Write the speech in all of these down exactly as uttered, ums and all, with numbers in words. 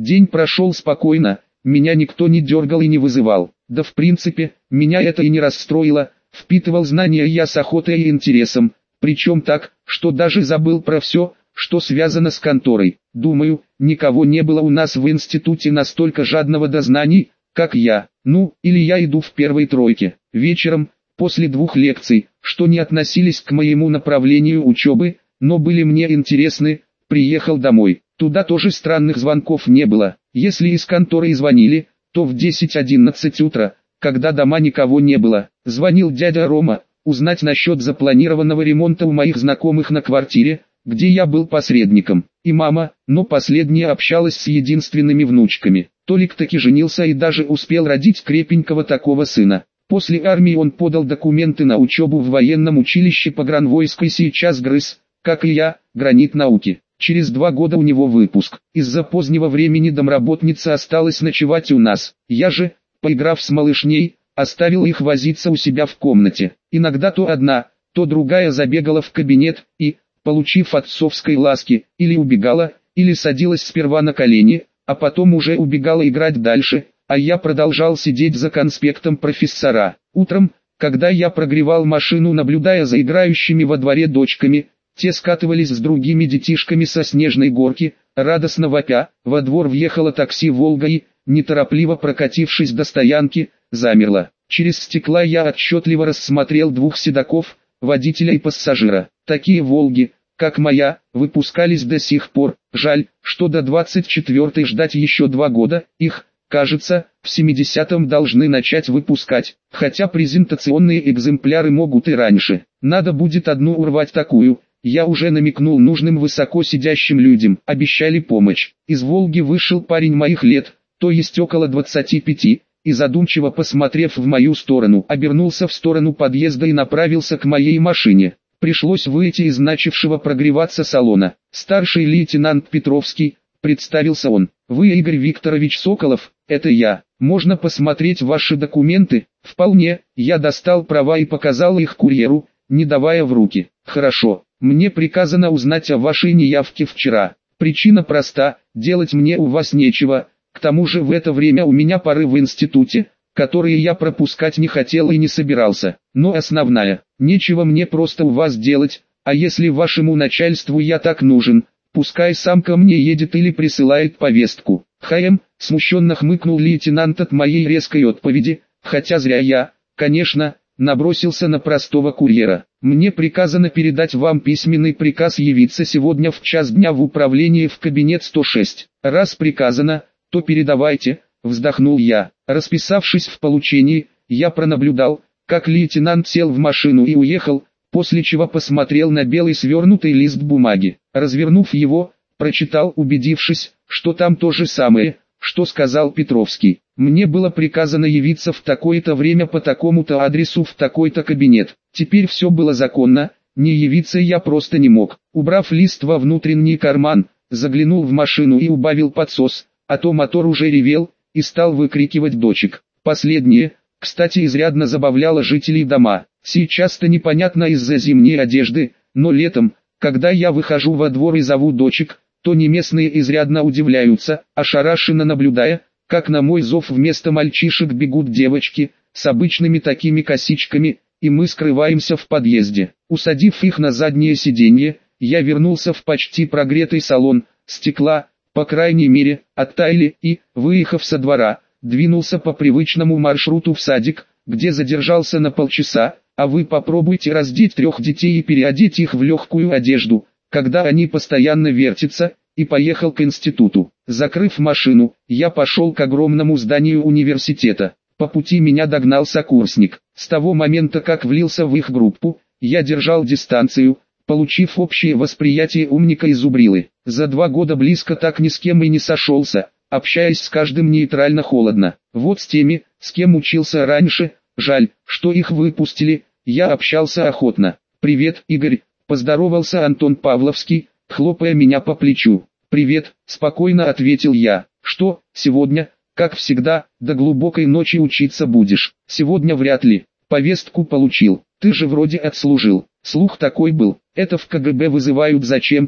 День прошел спокойно, меня никто не дергал и не вызывал. Да в принципе, меня это и не расстроило, впитывал знания я с охотой и интересом, причем так, что даже забыл про все, что связано с конторой. Думаю, никого не было у нас в институте настолько жадного до знаний, как я. Ну, или я иду в первой тройке. Вечером, после двух лекций, что не относились к моему направлению учебы, но были мне интересны, приехал домой. Туда тоже странных звонков не было. Если из конторы и звонили, то в десять-одиннадцать утра, когда дома никого не было. Звонил дядя Рома, узнать насчет запланированного ремонта у моих знакомых на квартире, где я был посредником. И мама, но последняя общалась с единственными внучками. Толик таки женился и даже успел родить крепенького такого сына. После армии он подал документы на учебу в военном училище погранвойска и сейчас грыз, как и я, гранит науки. Через два года у него выпуск. Из-за позднего времени домработница осталась ночевать у нас. Я же, поиграв с малышней, оставил их возиться у себя в комнате. Иногда то одна, то другая забегала в кабинет и, получив отцовской ласки, или убегала, или садилась сперва на колени, а потом уже убегала играть дальше, а я продолжал сидеть за конспектом профессора. Утром, когда я прогревал машину, наблюдая за играющими во дворе дочками, те скатывались с другими детишками со снежной горки, радостно вопя. Во двор въехало такси «Волга» и, неторопливо прокатившись до стоянки, замерло. Через стекла я отчетливо рассмотрел двух седаков, водителя и пассажира. Такие «Волги», как моя, выпускались до сих пор. Жаль, что до двадцать четвёртой ждать еще два года. Их, кажется, в семидесятом должны начать выпускать, хотя презентационные экземпляры могут и раньше. Надо будет одну урвать такую. Я уже намекнул нужным высоко сидящим людям, обещали помощь. Из «Волги» вышел парень моих лет, то есть около двадцати пяти, и задумчиво посмотрев в мою сторону, обернулся в сторону подъезда и направился к моей машине. Пришлось выйти из начавшего прогреваться салона. «Старший лейтенант Петровский», — представился он. «Вы Игорь Викторович Соколов?» «Это я. Можно посмотреть ваши документы?» «Вполне». Я достал права и показал их курьеру, не давая в руки. «Хорошо. Мне приказано узнать о вашей неявке вчера. Причина проста, делать мне у вас нечего, к тому же в это время у меня пары в институте, которые я пропускать не хотел и не собирался. Но основная, нечего мне просто у вас делать, а если вашему начальству я так нужен, пускай сам ко мне едет или присылает повестку». «Ха-эм», смущенно хмыкнул лейтенант от моей резкой отповеди, хотя зря я, конечно, набросился на простого курьера. «Мне приказано передать вам письменный приказ явиться сегодня в час дня в управление в кабинет сто шесть. Раз приказано, то передавайте», — вздохнул я. Расписавшись в получении, я пронаблюдал, как лейтенант сел в машину и уехал, после чего посмотрел на белый свернутый лист бумаги. Развернув его, прочитал, убедившись, что там то же самое, что сказал Петровский. Мне было приказано явиться в такое-то время по такому-то адресу в такой-то кабинет. Теперь все было законно, не явиться я просто не мог. Убрав лист во внутренний карман, заглянул в машину и убавил подсос, а то мотор уже ревел, и стал выкрикивать дочек. Последнее, кстати, изрядно забавляло жителей дома. Сейчас-то непонятно из-за зимней одежды, но летом, когда я выхожу во двор и зову дочек, то не местные изрядно удивляются, ошарашенно наблюдая, как на мой зов вместо мальчишек бегут девочки, с обычными такими косичками, и мы скрываемся в подъезде. Усадив их на заднее сиденье, я вернулся в почти прогретый салон, стекла, по крайней мере, оттаяли и, выехав со двора, двинулся по привычному маршруту в садик, где задержался на полчаса, а вы попробуйте раздеть трех детей и переодеть их в легкую одежду, когда они постоянно вертятся, и поехал к институту. Закрыв машину, я пошел к огромному зданию университета. По пути меня догнал сокурсник. С того момента, как влился в их группу, я держал дистанцию, получив общее восприятие умника и зубрилы. За два года близко так ни с кем и не сошелся, общаясь с каждым нейтрально-холодно. Вот с теми, с кем учился раньше, жаль, что их выпустили, я общался охотно. «Привет, Игорь», — поздоровался Антон Павловский, хлопая меня по плечу. «Привет», — спокойно ответил я. «Что, сегодня, как всегда, до глубокой ночи учиться будешь?» «Сегодня вряд ли. Повестку получил. Ты же вроде отслужил». «Слух такой был. Это в ка гэ бэ вызывают зачем-то.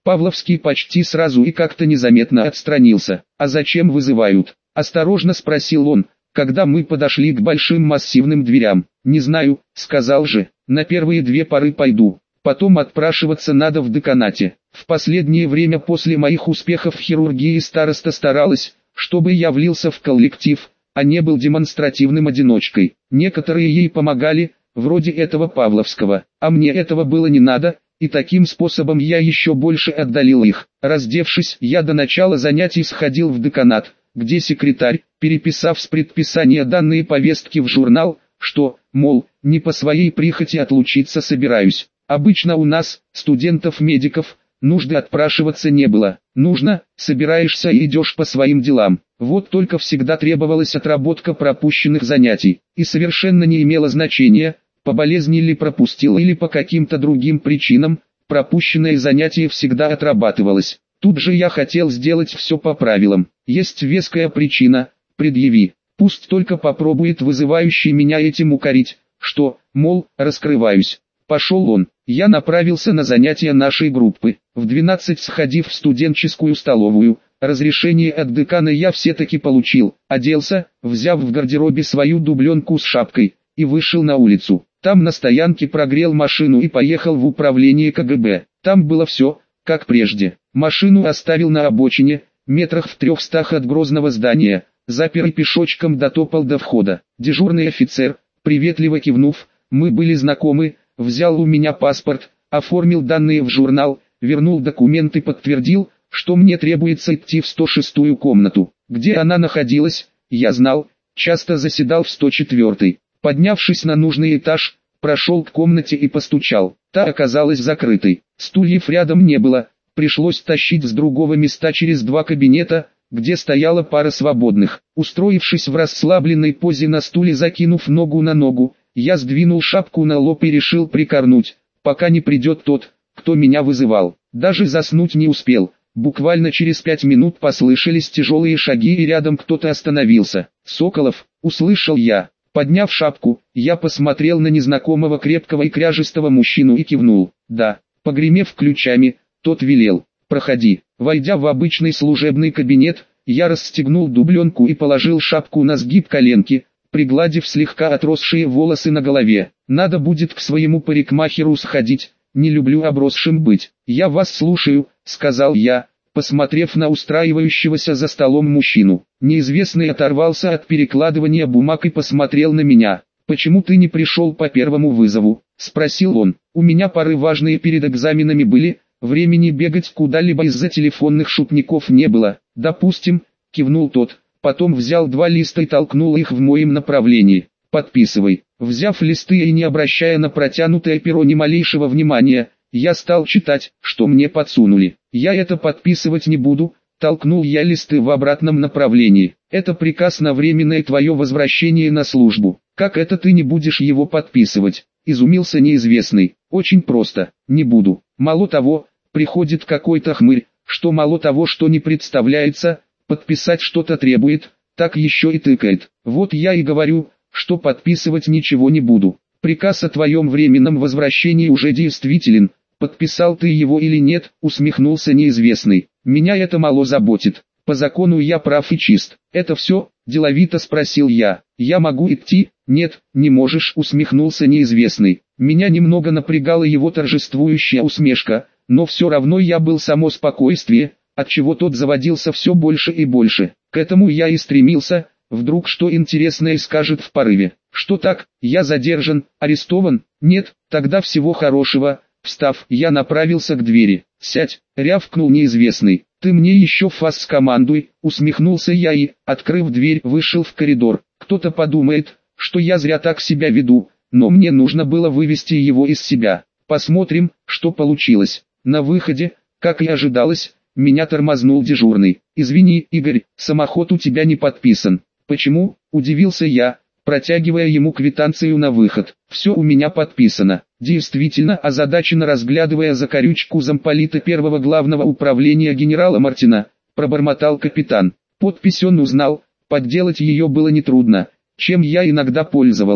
Павловский почти сразу и как-то незаметно отстранился. «А зачем вызывают?» – осторожно спросил он, когда мы подошли к большим массивным дверям. «Не знаю», – сказал же, – «на первые две поры пойду. Потом отпрашиваться надо в деканате». В последнее время после моих успехов в хирургии староста старалась, чтобы я влился в коллектив, а не был демонстративным одиночкой. Некоторые ей помогали, вроде этого Павловского, а мне этого было не надо, и таким способом я еще больше отдалил их. Раздевшись, я до начала занятий сходил в деканат, где секретарь, переписав с предписания данные повестки в журнал, что, мол, не по своей прихоти отлучиться собираюсь. Обычно у нас, студентов-медиков, нужды отпрашиваться не было. Нужно, собираешься и идешь по своим делам. Вот только всегда требовалась отработка пропущенных занятий, и совершенно не имело значения, по болезни ли пропустил или по каким-то другим причинам, пропущенное занятие всегда отрабатывалось. Тут же я хотел сделать все по правилам. Есть веская причина, предъяви. Пусть только попробует вызывающий меня этим укорить, что, мол, раскрываюсь. Пошел он. Я направился на занятия нашей группы. В двенадцать, сходив в студенческую столовую, разрешение от декана я все-таки получил. Оделся, взяв в гардеробе свою дубленку с шапкой, и вышел на улицу. Там на стоянке прогрел машину и поехал в управление ка гэ бэ. Там было все, как прежде. Машину оставил на обочине, метрах в трехстах от грозного здания, запер и пешочком дотопал до входа. Дежурный офицер, приветливо кивнув, мы были знакомы, взял у меня паспорт, оформил данные в журнал, вернул документы, подтвердил, что мне требуется идти в сто шестую комнату. Где она находилась, я знал, часто заседал в сто четвёртой. Поднявшись на нужный этаж, прошел к комнате и постучал. Та оказалась закрытой. Стульев рядом не было, пришлось тащить с другого места через два кабинета, где стояла пара свободных. Устроившись в расслабленной позе на стуле, закинув ногу на ногу, я сдвинул шапку на лоб и решил прикорнуть, пока не придет тот, кто меня вызывал. Даже заснуть не успел. Буквально через пять минут послышались тяжелые шаги и рядом кто-то остановился. «Соколов», — услышал я. Подняв шапку, я посмотрел на незнакомого крепкого и кряжестого мужчину и кивнул. «Да». Погремев ключами, тот велел: «Проходи». Войдя в обычный служебный кабинет, я расстегнул дубленку и положил шапку на сгиб коленки, пригладив слегка отросшие волосы на голове. «Надо будет к своему парикмахеру сходить, не люблю обросшим быть». «Я вас слушаю», — сказал я, посмотрев на устраивающегося за столом мужчину. Неизвестный оторвался от перекладывания бумаг и посмотрел на меня. «Почему ты не пришел по первому вызову?» — спросил он. «У меня пары важные перед экзаменами были, времени бегать куда-либо из-за телефонных шутников не было». «Допустим», — кивнул тот, потом взял два листа и толкнул их в моем направлении. «Подписывай». Взяв листы и не обращая на протянутое перо ни малейшего внимания, я стал читать, что мне подсунули. «Я это подписывать не буду», — толкнул я листы в обратном направлении. «Это приказ на временное твое возвращение на службу. Как это ты не будешь его подписывать?» — изумился неизвестный. «Очень просто, не буду. Мало того, приходит какой-то хмырь, что мало того, что не представляется, подписать что-то требует, так еще и тыкает. Вот я и говорю, что подписывать ничего не буду. Приказ о твоем временном возвращении уже действителен. Подписал ты его или нет?» — усмехнулся неизвестный. «Меня это мало заботит. По закону я прав и чист». «Это все?» — деловито спросил я. «Я могу идти?» «Нет, не можешь», — усмехнулся неизвестный. Меня немного напрягала его торжествующая усмешка, но все равно я был само спокойствие, отчего тот заводился все больше и больше. К этому я и стремился. Вдруг что интересное скажет в порыве. «Что так, я задержан, арестован?» «Нет, тогда всего хорошего». Встав, я направился к двери. «Сядь», — рявкнул неизвестный. «Ты мне еще фас скомандуй», — усмехнулся я и, открыв дверь, вышел в коридор. Кто-то подумает, что я зря так себя веду, но мне нужно было вывести его из себя. Посмотрим, что получилось. На выходе, как и ожидалось, меня тормознул дежурный. «Извини, Игорь, самоход у тебя не подписан». «Почему?» – удивился я, протягивая ему квитанцию на выход. «Все у меня подписано». Действительно, озадаченно разглядывая закорючку замполита первого главного управления генерала Мартина, пробормотал капитан. Подпись он узнал, подделать ее было нетрудно, чем я иногда пользовался.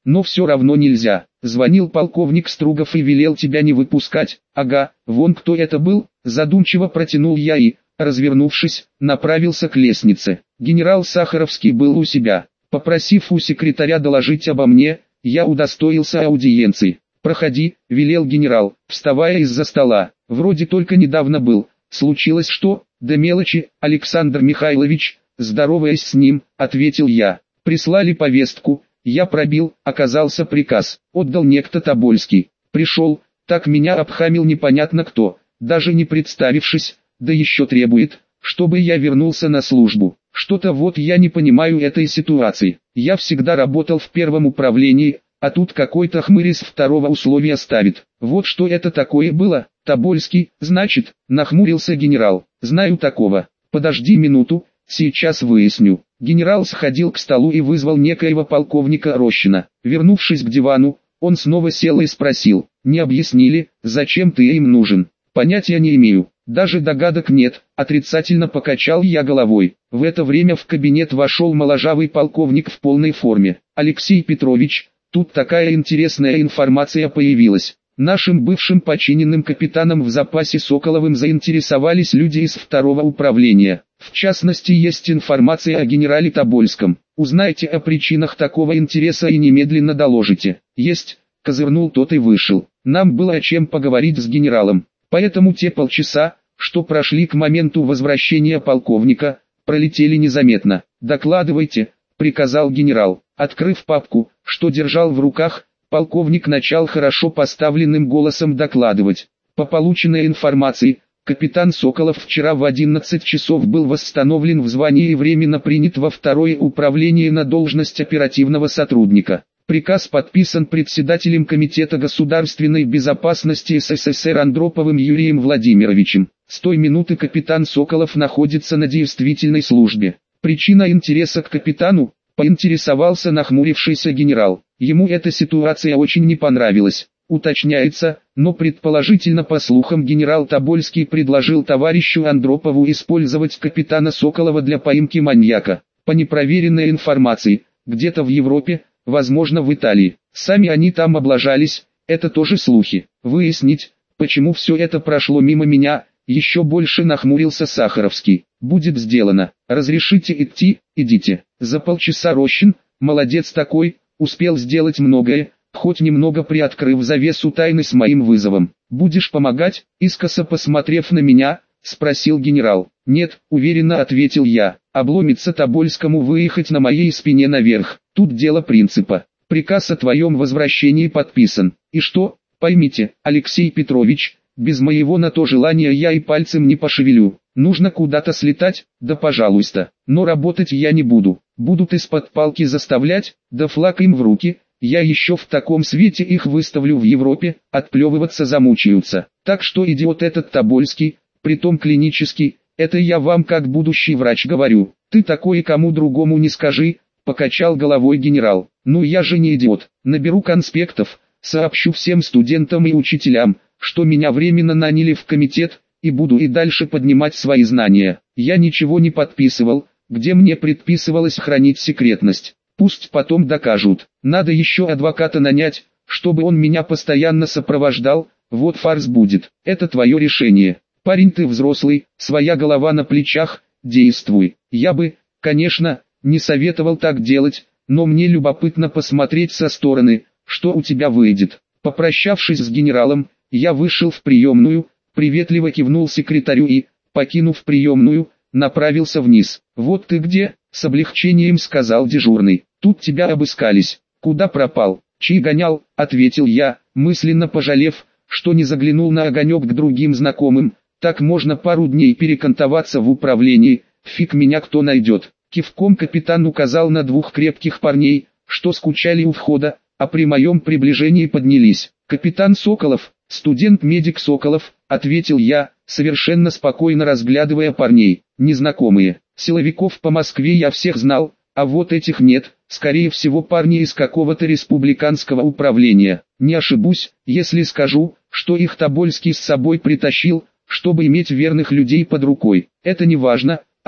но все равно нельзя. Звонил полковник Стругов и велел тебя не выпускать. Ага, вон кто это был, задумчиво протянул я и, развернувшись, направился к лестнице. Генерал Сахаровский был у себя. Попросив у секретаря доложить обо мне, я удостоился аудиенции. «Проходи», — велел генерал, вставая из-за стола. «Вроде только недавно был. Случилось что?» «Да мелочи, Александр Михайлович», — здороваясь с ним, ответил я. «Прислали повестку, я пробил, оказался приказ, отдал некто Тобольский. Пришел, так меня обхамил непонятно кто, даже не представившись, да еще требует, чтобы я вернулся на службу. Что-то вот я не понимаю этой ситуации. Я всегда работал в первом управлении, а тут какой-то хмырь из второго условия ставит. Вот что это такое было?» «Тобольский, значит», — нахмурился генерал. «Знаю такого. Подожди минуту, сейчас выясню». Генерал сходил к столу и вызвал некоего полковника Рощина. Вернувшись к дивану, он снова сел и спросил: «Не объяснили, зачем ты им нужен?» «Понятия не имею, даже догадок нет», — отрицательно покачал я головой. В это время в кабинет вошел моложавый полковник в полной форме. «Алексей Петрович, тут такая интересная информация появилась. Нашим бывшим подчиненным капитаном в запасе Соколовым заинтересовались люди из второго управления. В частности, есть информация о генерале Тобольском. Узнайте о причинах такого интереса и немедленно доложите». «Есть», — козырнул тот и вышел. Нам было о чем поговорить с генералом. Поэтому те полчаса, что прошли к моменту возвращения полковника, пролетели незаметно. «Докладывайте», — приказал генерал. Открыв папку, что держал в руках, полковник начал хорошо поставленным голосом докладывать. По полученной информации, капитан Соколов вчера в одиннадцать часов был восстановлен в звании и временно принят во второе управление на должность оперативного сотрудника. Приказ подписан председателем Комитета государственной безопасности СССР Андроповым Юрием Владимировичем. С той минуты капитан Соколов находится на действительной службе. Причина интереса к капитану? Поинтересовался нахмурившийся генерал. Ему эта ситуация очень не понравилась. Уточняется, но предположительно по слухам генерал Тобольский предложил товарищу Андропову использовать капитана Соколова для поимки маньяка. По непроверенной информации, где-то в Европе, возможно в Италии. Сами они там облажались, это тоже слухи. Выяснить, почему все это прошло мимо меня, еще больше нахмурился Сахаровский. «Будет сделано. Разрешите идти, идите». За полчаса Рощин, молодец такой, успел сделать многое, хоть немного приоткрыв завесу тайны с моим вызовом. «Будешь помогать?» — искоса посмотрев на меня, спросил генерал. «Нет», — уверенно ответил я. «Обломится Тобольскому выехать на моей спине наверх. Тут дело принципа. Приказ о твоем возвращении подписан. И что? Поймите, Алексей Петрович, без моего на то желания я и пальцем не пошевелю. Нужно куда-то слетать, да пожалуйста. Но работать я не буду. Будут из-под палки заставлять, да флаг им в руки. Я еще в таком свете их выставлю в Европе, отплевываться замучаются. Так что идиот этот Тобольский, притом клинический, это я вам как будущий врач говорю. Ты такое кому другому не скажи», — покачал головой генерал. «Ну я же не идиот. Наберу конспектов, сообщу всем студентам и учителям, что меня временно наняли в комитет, и буду и дальше поднимать свои знания. Я ничего не подписывал, где мне предписывалось хранить секретность. Пусть потом докажут. Надо еще адвоката нанять, чтобы он меня постоянно сопровождал, вот фарс будет. Это твое решение. Парень, ты взрослый, своя голова на плечах, действуй. Я бы, конечно, не советовал так делать, но мне любопытно посмотреть со стороны, что у тебя выйдет». Попрощавшись с генералом, я вышел в приемную, приветливо кивнул секретарю и, покинув приемную, направился вниз. «Вот ты где?» — с облегчением сказал дежурный. «Тут тебя обыскались. Куда пропал?» «Чай гонял», — ответил я, мысленно пожалев, что не заглянул на огонек к другим знакомым. Так можно пару дней перекантоваться в управлении, фиг меня кто найдет. Кивком капитан указал на двух крепких парней, что скучали у входа, а при моем приближении поднялись. «Капитан Соколов, студент-медик Соколов», — ответил я, совершенно спокойно разглядывая парней. Незнакомые. Силовиков по Москве я всех знал, а вот этих нет, скорее всего парни из какого-то республиканского управления. Не ошибусь, если скажу, что их Тобольский с собой притащил, чтобы иметь верных людей под рукой. «Это не важно», —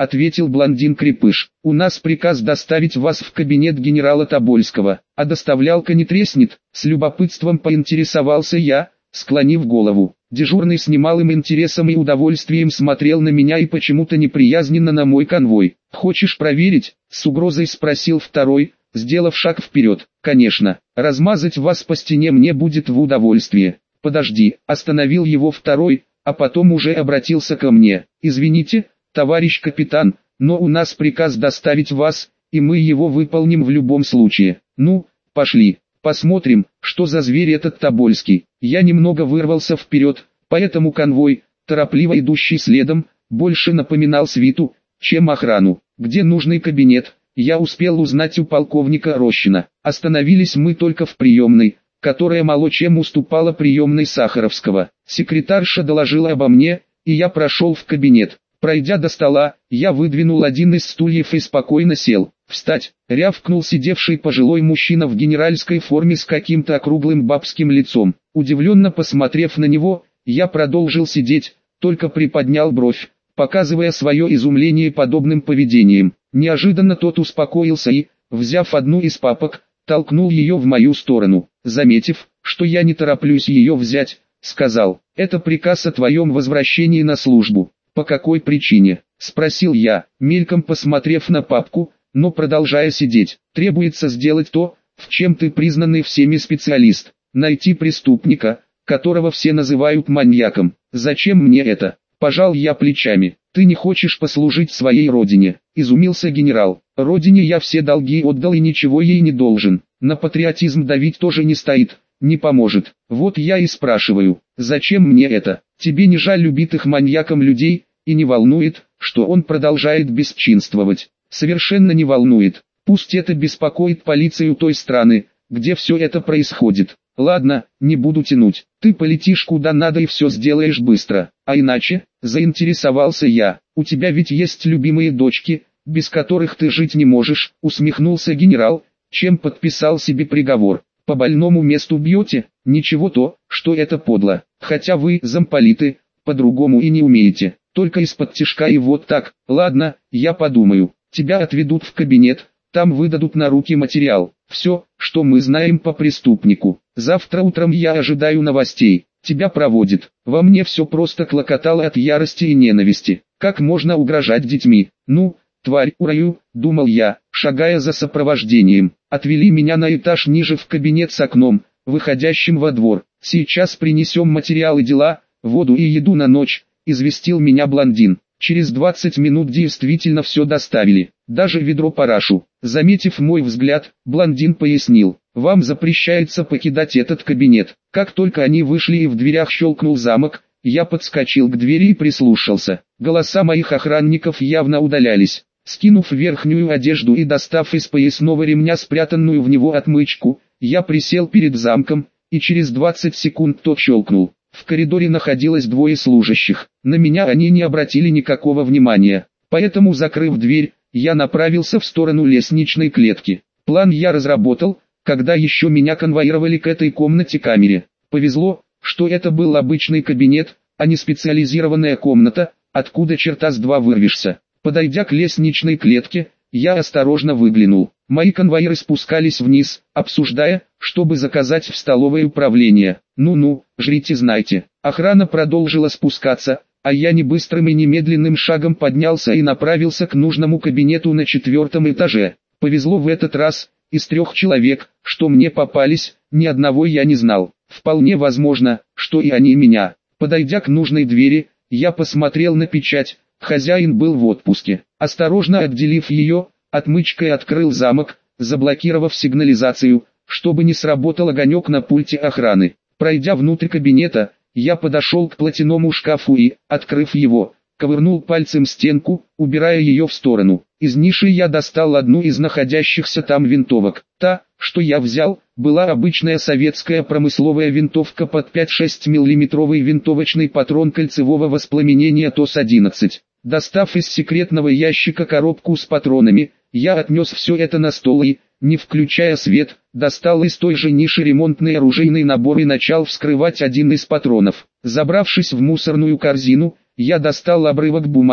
ответил блондин-крепыш. «У нас приказ доставить вас в кабинет генерала Тобольского. А доставлялка не треснет?» С любопытством поинтересовался я, склонив голову. Дежурный с немалым интересом и удовольствием смотрел на меня и почему-то неприязненно на мой конвой. «Хочешь проверить?» — с угрозой спросил второй, сделав шаг вперед. «Конечно, размазать вас по стене мне будет в удовольствие». «Подожди», — остановил его второй, а потом уже обратился ко мне. «Извините, товарищ капитан, но у нас приказ доставить вас, и мы его выполним в любом случае. Ну, пошли, посмотрим, что за зверь этот Тобольский». Я немного вырвался вперед, поэтому конвой, торопливо идущий следом, больше напоминал свиту, чем охрану. Где нужный кабинет, я успел узнать у полковника Рощина. Остановились мы только в приемной, которая мало чем уступала приемной Сахаровского. Секретарша доложила обо мне, и я прошел в кабинет. Пройдя до стола, я выдвинул один из стульев и спокойно сел. «Встать!» — рявкнул сидевший пожилой мужчина в генеральской форме с каким-то округлым бабским лицом. Удивленно посмотрев на него, я продолжил сидеть, только приподнял бровь, показывая свое изумление подобным поведением. Неожиданно тот успокоился и, взяв одну из папок, толкнул ее в мою сторону. Заметив, что я не тороплюсь ее взять, сказал: «Это приказ о твоем возвращении на службу». «По какой причине?» — спросил я, мельком посмотрев на папку, но продолжая сидеть. «Требуется сделать то, в чем ты признанный всеми специалист. Найти преступника, которого все называют маньяком. Зачем мне это?» Пожал я плечами. «Ты не хочешь послужить своей родине?» — изумился генерал. «Родине я все долги отдал и ничего ей не должен. На патриотизм давить тоже не стоит, не поможет. Вот я и спрашиваю, зачем мне это? Тебе не жаль убитых маньяком людей, и не волнует, что он продолжает бесчинствовать?» «Совершенно не волнует. Пусть это беспокоит полицию той страны, где все это происходит. Ладно, не буду тянуть. Ты полетишь куда надо и все сделаешь быстро. А иначе?» — заинтересовался я. «У тебя ведь есть любимые дочки, без которых ты жить не можешь», — усмехнулся генерал, чем подписал себе приговор. «По больному месту бьете? Ничего то, что это подло. Хотя вы, замполиты, по-другому и не умеете. Только из-под тишка и вот так. Ладно, я подумаю. Тебя отведут в кабинет, там выдадут на руки материал. Все, что мы знаем по преступнику. Завтра утром я ожидаю новостей. Тебя проводят». Во мне все просто клокотало от ярости и ненависти. Как можно угрожать детьми? «Ну, тварь, ураю», — думал я, шагая за сопровождением. Отвели меня на этаж ниже в кабинет с окном, выходящим во двор. «Сейчас принесем материалы, дела, воду и еду на ночь», — известил меня блондин. Через двадцать минут действительно все доставили, даже ведро парашу. Заметив мой взгляд, блондин пояснил: «Вам запрещается покидать этот кабинет». Как только они вышли и в дверях щелкнул замок, я подскочил к двери и прислушался. Голоса моих охранников явно удалялись. Скинув верхнюю одежду и достав из поясного ремня спрятанную в него отмычку, я присел перед замком, и через двадцать секунд тот щелкнул. В коридоре находилось двое служащих. На меня они не обратили никакого внимания. Поэтому, закрыв дверь, я направился в сторону лестничной клетки. План я разработал, когда еще меня конвоировали к этой комнате-камере. Повезло, что это был обычный кабинет, а не специализированная комната, откуда черта с два вырвешься. Подойдя к лестничной клетке, я осторожно выглянул. Мои конвоиры спускались вниз, обсуждая, чтобы заказать в столовое управление. «Ну-ну, жрите, знайте». Охрана продолжила спускаться, а я не быстрым и немедленным шагом поднялся и направился к нужному кабинету на четвертом этаже. Повезло в этот раз, из трех человек, что мне попались, ни одного я не знал. Вполне возможно, что и они меня. Подойдя к нужной двери, я посмотрел на печать. Хозяин был в отпуске. Осторожно отделив ее, отмычкой открыл замок, заблокировав сигнализацию, чтобы не сработал огонек на пульте охраны. Пройдя внутрь кабинета, я подошел к платяному шкафу и, открыв его, ковырнул пальцем стенку, убирая ее в сторону. Из ниши я достал одну из находящихся там винтовок. Та, что я взял, была обычная советская промысловая винтовка под пять-шесть миллиметровый винтовочный патрон кольцевого воспламенения ТОС одиннадцать. Достав из секретного ящика коробку с патронами, я отнес все это на стол и, не включая свет, достал из той же ниши ремонтный оружейный набор и начал вскрывать один из патронов. Забравшись в мусорную корзину, я достал обрывок бумаги,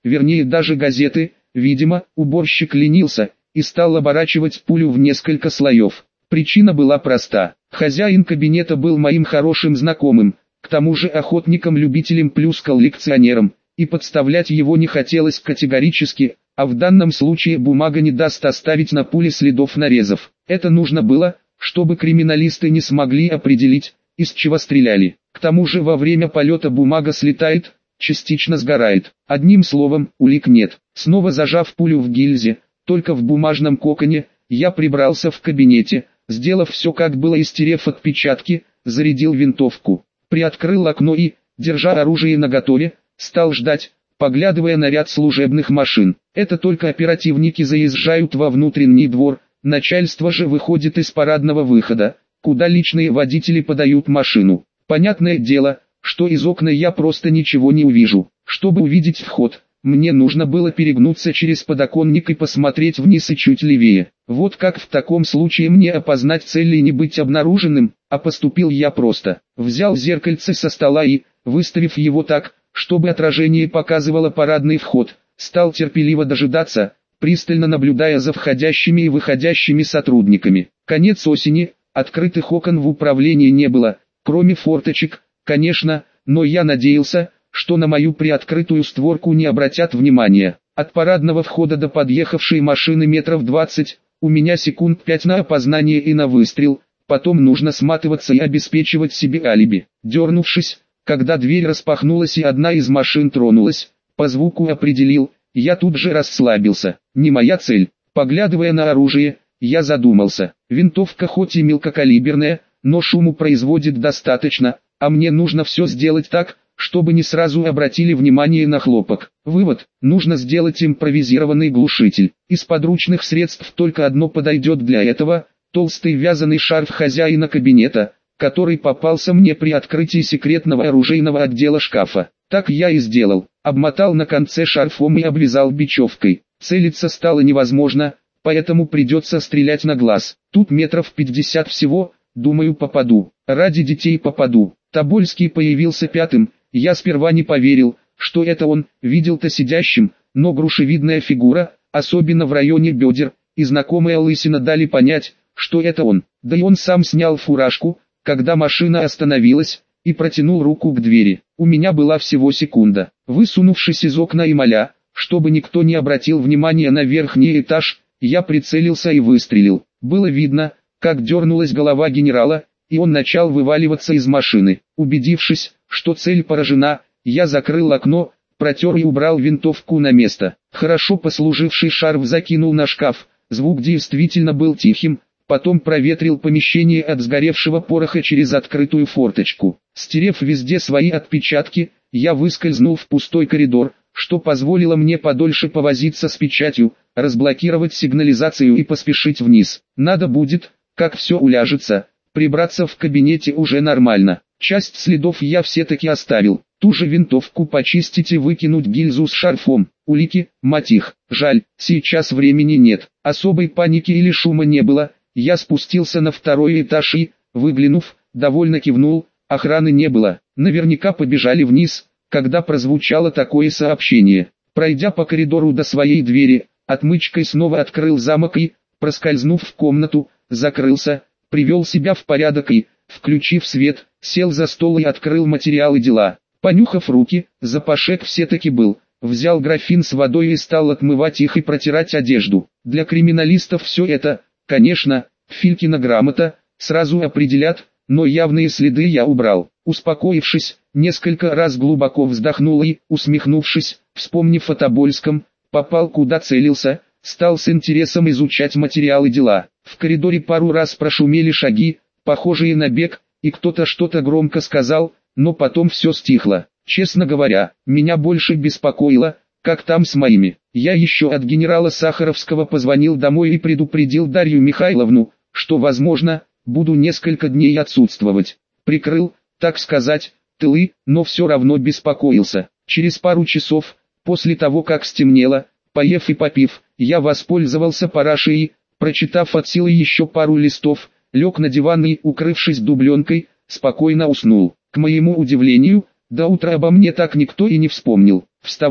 вернее даже газеты. Видимо, уборщик ленился и стал оборачивать пулю в несколько слоев. Причина была проста. Хозяин кабинета был моим хорошим знакомым, к тому же охотником-любителем плюс коллекционером, и подставлять его не хотелось категорически, а в данном случае бумага не даст оставить на пуле следов нарезов. Это нужно было, чтобы криминалисты не смогли определить, из чего стреляли. К тому же во время полета бумага слетает, частично сгорает. Одним словом, улик нет. Снова зажав пулю в гильзе, только в бумажном коконе, я прибрался в кабинете, сделав все как было и стерев отпечатки, зарядил винтовку, приоткрыл окно и, держа оружие наготове, стал ждать, поглядывая на ряд служебных машин. Это только оперативники заезжают во внутренний двор, начальство же выходит из парадного выхода, куда личные водители подают машину. Понятное дело, что из окна я просто ничего не увижу. Чтобы увидеть вход, мне нужно было перегнуться через подоконник и посмотреть вниз и чуть левее. Вот как в таком случае мне опознать цель и не быть обнаруженным, а поступил я просто. Взял зеркальце со стола и, выставив его так, чтобы отражение показывало парадный вход, стал терпеливо дожидаться, пристально наблюдая за входящими и выходящими сотрудниками. Конец осени, открытых окон в управлении не было, кроме форточек, конечно, но я надеялся, что на мою приоткрытую створку не обратят внимания. От парадного входа до подъехавшей машины метров двадцать, у меня секунд пять на опознание и на выстрел, потом нужно сматываться и обеспечивать себе алиби. Дернувшись, когда дверь распахнулась и одна из машин тронулась, по звуку определил, я тут же расслабился. Не моя цель. Поглядывая на оружие, я задумался. Винтовка хоть и мелкокалиберная, но шуму производит достаточно, а мне нужно все сделать так, чтобы не сразу обратили внимание на хлопок. Вывод: нужно сделать импровизированный глушитель. Из подручных средств только одно подойдет для этого – толстый вязаный шарф хозяина кабинета, который попался мне при открытии секретного оружейного отдела шкафа. Так я и сделал. Обмотал на конце шарфом и обвязал бечевкой. Целиться стало невозможно, поэтому придется стрелять на глаз. Тут метров пятьдесят всего, думаю, попаду. Ради детей попаду. Тобольский появился пятым. Я сперва не поверил, что это он, видел-то сидящим, но грушевидная фигура, особенно в районе бедер, и знакомая лысина дали понять, что это он. Да и он сам снял фуражку, когда машина остановилась, и протянул руку к двери. У меня была всего секунда. Высунувшись из окна и моля, чтобы никто не обратил внимания на верхний этаж, я прицелился и выстрелил. Было видно, как дернулась голова генерала, и он начал вываливаться из машины. Убедившись, что цель поражена, я закрыл окно, протер и убрал винтовку на место. Хорошо послуживший шарф закинул на шкаф, звук действительно был тихим, потом проветрил помещение от сгоревшего пороха через открытую форточку. Стерев везде свои отпечатки, я выскользнул в пустой коридор, что позволило мне подольше повозиться с печатью, разблокировать сигнализацию и поспешить вниз. Надо будет, как все уляжется, прибраться в кабинете уже нормально. Часть следов я все-таки оставил. Ту же винтовку почистить и выкинуть гильзу с шарфом. Улики, мать их, жаль, сейчас времени нет. Особой паники или шума не было. Я спустился на второй этаж и, выглянув, довольно кивнул, охраны не было. Наверняка побежали вниз, когда прозвучало такое сообщение. Пройдя по коридору до своей двери, отмычкой снова открыл замок и, проскользнув в комнату, закрылся, привел себя в порядок и, включив свет, сел за стол и открыл материалы дела. Понюхав руки, запашек все-таки был, взял графин с водой и стал отмывать их и протирать одежду. Для криминалистов все это, конечно, Филькина грамота, сразу определят, но явные следы я убрал. Успокоившись, несколько раз глубоко вздохнул и, усмехнувшись, вспомнив о Тобольском, попал куда целился, стал с интересом изучать материалы дела. В коридоре пару раз прошумели шаги, похожие на бег, и кто-то что-то громко сказал, но потом все стихло. Честно говоря, меня больше беспокоило, как там с моими. Я еще от генерала Сахаровского позвонил домой и предупредил Дарью Михайловну, что, возможно, буду несколько дней отсутствовать. Прикрыл, так сказать, тылы, но все равно беспокоился. Через пару часов, после того как стемнело, поев и попив, я воспользовался парашей и, прочитав от силы еще пару листов, лег на диван и, укрывшись дубленкой, спокойно уснул. К моему удивлению, до утра обо мне так никто и не вспомнил. «Вставай»,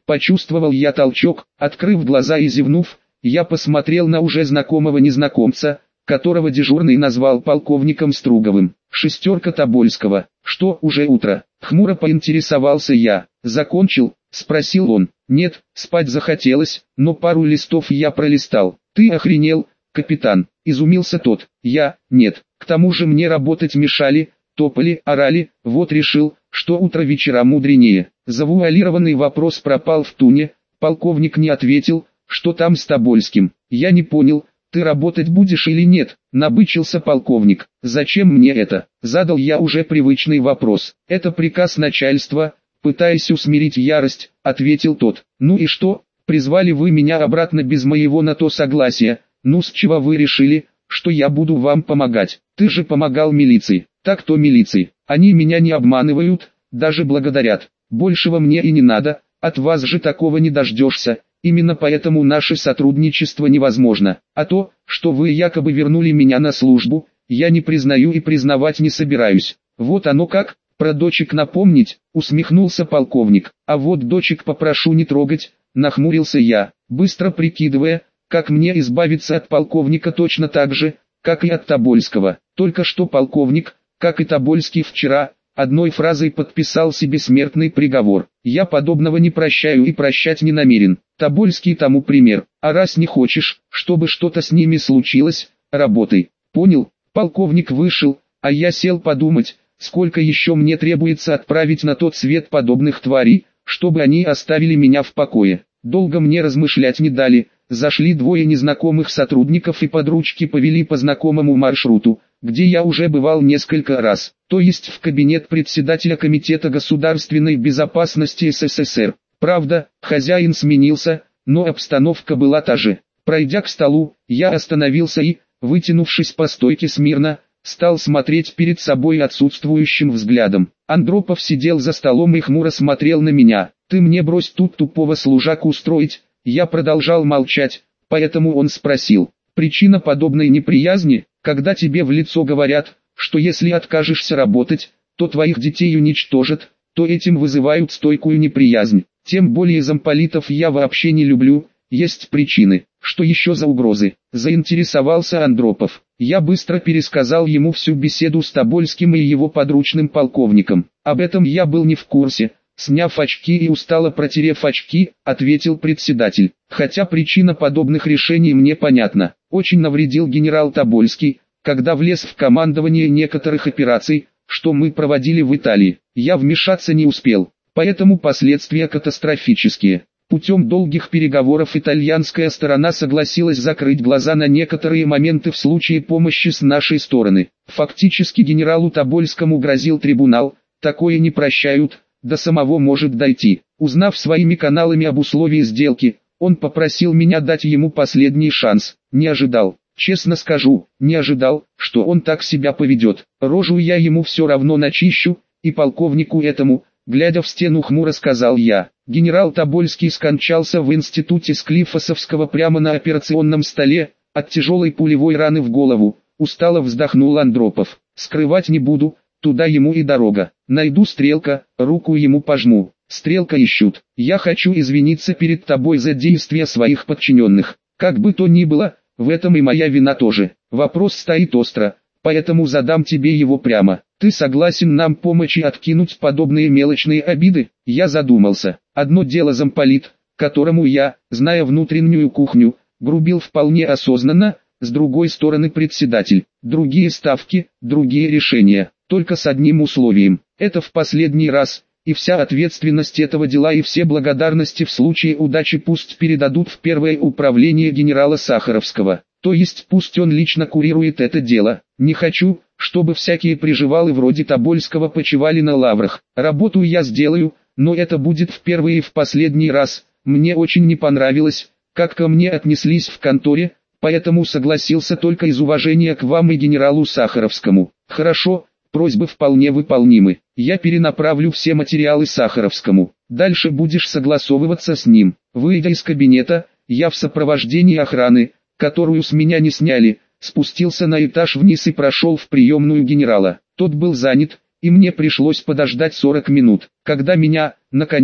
Почувствовал я толчок, открыв глаза и зевнув, я посмотрел на уже знакомого незнакомца, которого дежурный назвал полковником Струговым. Шестерка Тобольского. Что, уже утро? Хмуро поинтересовался я. Закончил? Спросил он. Нет, спать захотелось, но пару листов я пролистал. Ты охренел, капитан? Изумился тот. Я, нет. К тому же мне работать мешали, топали, орали, вот решил, что утро вечера мудренее. Завуалированный вопрос пропал в туне, полковник не ответил, что там с Тобольским. Я не понял, ты работать будешь или нет, набычился полковник. Зачем мне это? Задал я уже привычный вопрос. Это приказ начальства, пытаясь усмирить ярость, ответил тот. Ну и что, призвали вы меня обратно без моего на то согласия, ну с чего вы решили, что я буду вам помогать? Ты же помогал милиции. Так-то милиции, они меня не обманывают, даже благодарят. Большего мне и не надо, от вас же такого не дождешься, именно поэтому наше сотрудничество невозможно. А то, что вы якобы вернули меня на службу, я не признаю и признавать не собираюсь. Вот оно как, про дочек напомнить, усмехнулся полковник. А вот дочек попрошу не трогать, нахмурился я, быстро прикидывая, как мне избавиться от полковника точно так же, как и от Тобольского. Только что полковник, как и Тобольский вчера, одной фразой подписал себе смертный приговор. Я подобного не прощаю и прощать не намерен. Тобольский тому пример. А раз не хочешь, чтобы что-то с ними случилось, работай. Понял? Полковник вышел, а я сел подумать, сколько еще мне требуется отправить на тот свет подобных тварей, чтобы они оставили меня в покое. Долго мне размышлять не дали. Зашли двое незнакомых сотрудников и под ручки повели по знакомому маршруту, где я уже бывал несколько раз, то есть в кабинет председателя Комитета государственной безопасности СССР. Правда, хозяин сменился, но обстановка была та же. Пройдя к столу, я остановился и, вытянувшись по стойке смирно, стал смотреть перед собой отсутствующим взглядом. Андропов сидел за столом и хмуро смотрел на меня. «Ты мне брось тут тупого служаку устроить». Я продолжал молчать, поэтому он спросил. «Причина подобной неприязни, когда тебе в лицо говорят, что если откажешься работать, то твоих детей уничтожат, то этим вызывают стойкую неприязнь. Тем более замполитов я вообще не люблю, есть причины». «Что еще за угрозы?» – заинтересовался Андропов. Я быстро пересказал ему всю беседу с Тобольским и его подручным полковником. Об этом я был не в курсе. Сняв очки и устало протерев очки, ответил председатель. Хотя причина подобных решений мне понятна. Очень навредил генерал Тобольский, когда влез в командование некоторых операций, что мы проводили в Италии. Я вмешаться не успел, поэтому последствия катастрофические. Путем долгих переговоров итальянская сторона согласилась закрыть глаза на некоторые моменты в случае помощи с нашей стороны. Фактически генералу Тобольскому грозил трибунал, такое не прощают. До самого может дойти. Узнав своими каналами об условии сделки, он попросил меня дать ему последний шанс. Не ожидал, честно скажу, не ожидал, что он так себя поведет. Рожу я ему все равно начищу, и полковнику этому, глядя в стену хмуро сказал я. Генерал Тобольский скончался в институте Склифосовского прямо на операционном столе, от тяжелой пулевой раны в голову. Устало вздохнул Андропов. Скрывать не буду. Туда ему и дорога. Найду Стрелка, руку ему пожму. Стрелка ищут. Я хочу извиниться перед тобой за действия своих подчиненных. Как бы то ни было, в этом и моя вина тоже. Вопрос стоит остро, поэтому задам тебе его прямо. Ты согласен нам помочь и откинуть подобные мелочные обиды? Я задумался. Одно дело замполит, которому я, зная внутреннюю кухню, грубил вполне осознанно, с другой стороны председатель. Другие ставки, другие решения. Только с одним условием. Это в последний раз, и вся ответственность этого дела и все благодарности в случае удачи пусть передадут в первое управление генерала Сахаровского. То есть пусть он лично курирует это дело. Не хочу, чтобы всякие приживалы вроде Тобольского почивали на лаврах. Работу я сделаю, но это будет в первый и в последний раз. Мне очень не понравилось, как ко мне отнеслись в конторе, поэтому согласился только из уважения к вам и генералу Сахаровскому. Хорошо. Просьбы вполне выполнимы. Я перенаправлю все материалы Сахаровскому. Дальше будешь согласовываться с ним. Выйдя из кабинета, я в сопровождении охраны, которую с меня не сняли, спустился на этаж вниз и прошел в приемную генерала. Тот был занят, и мне пришлось подождать сорок минут. Когда меня, наконец,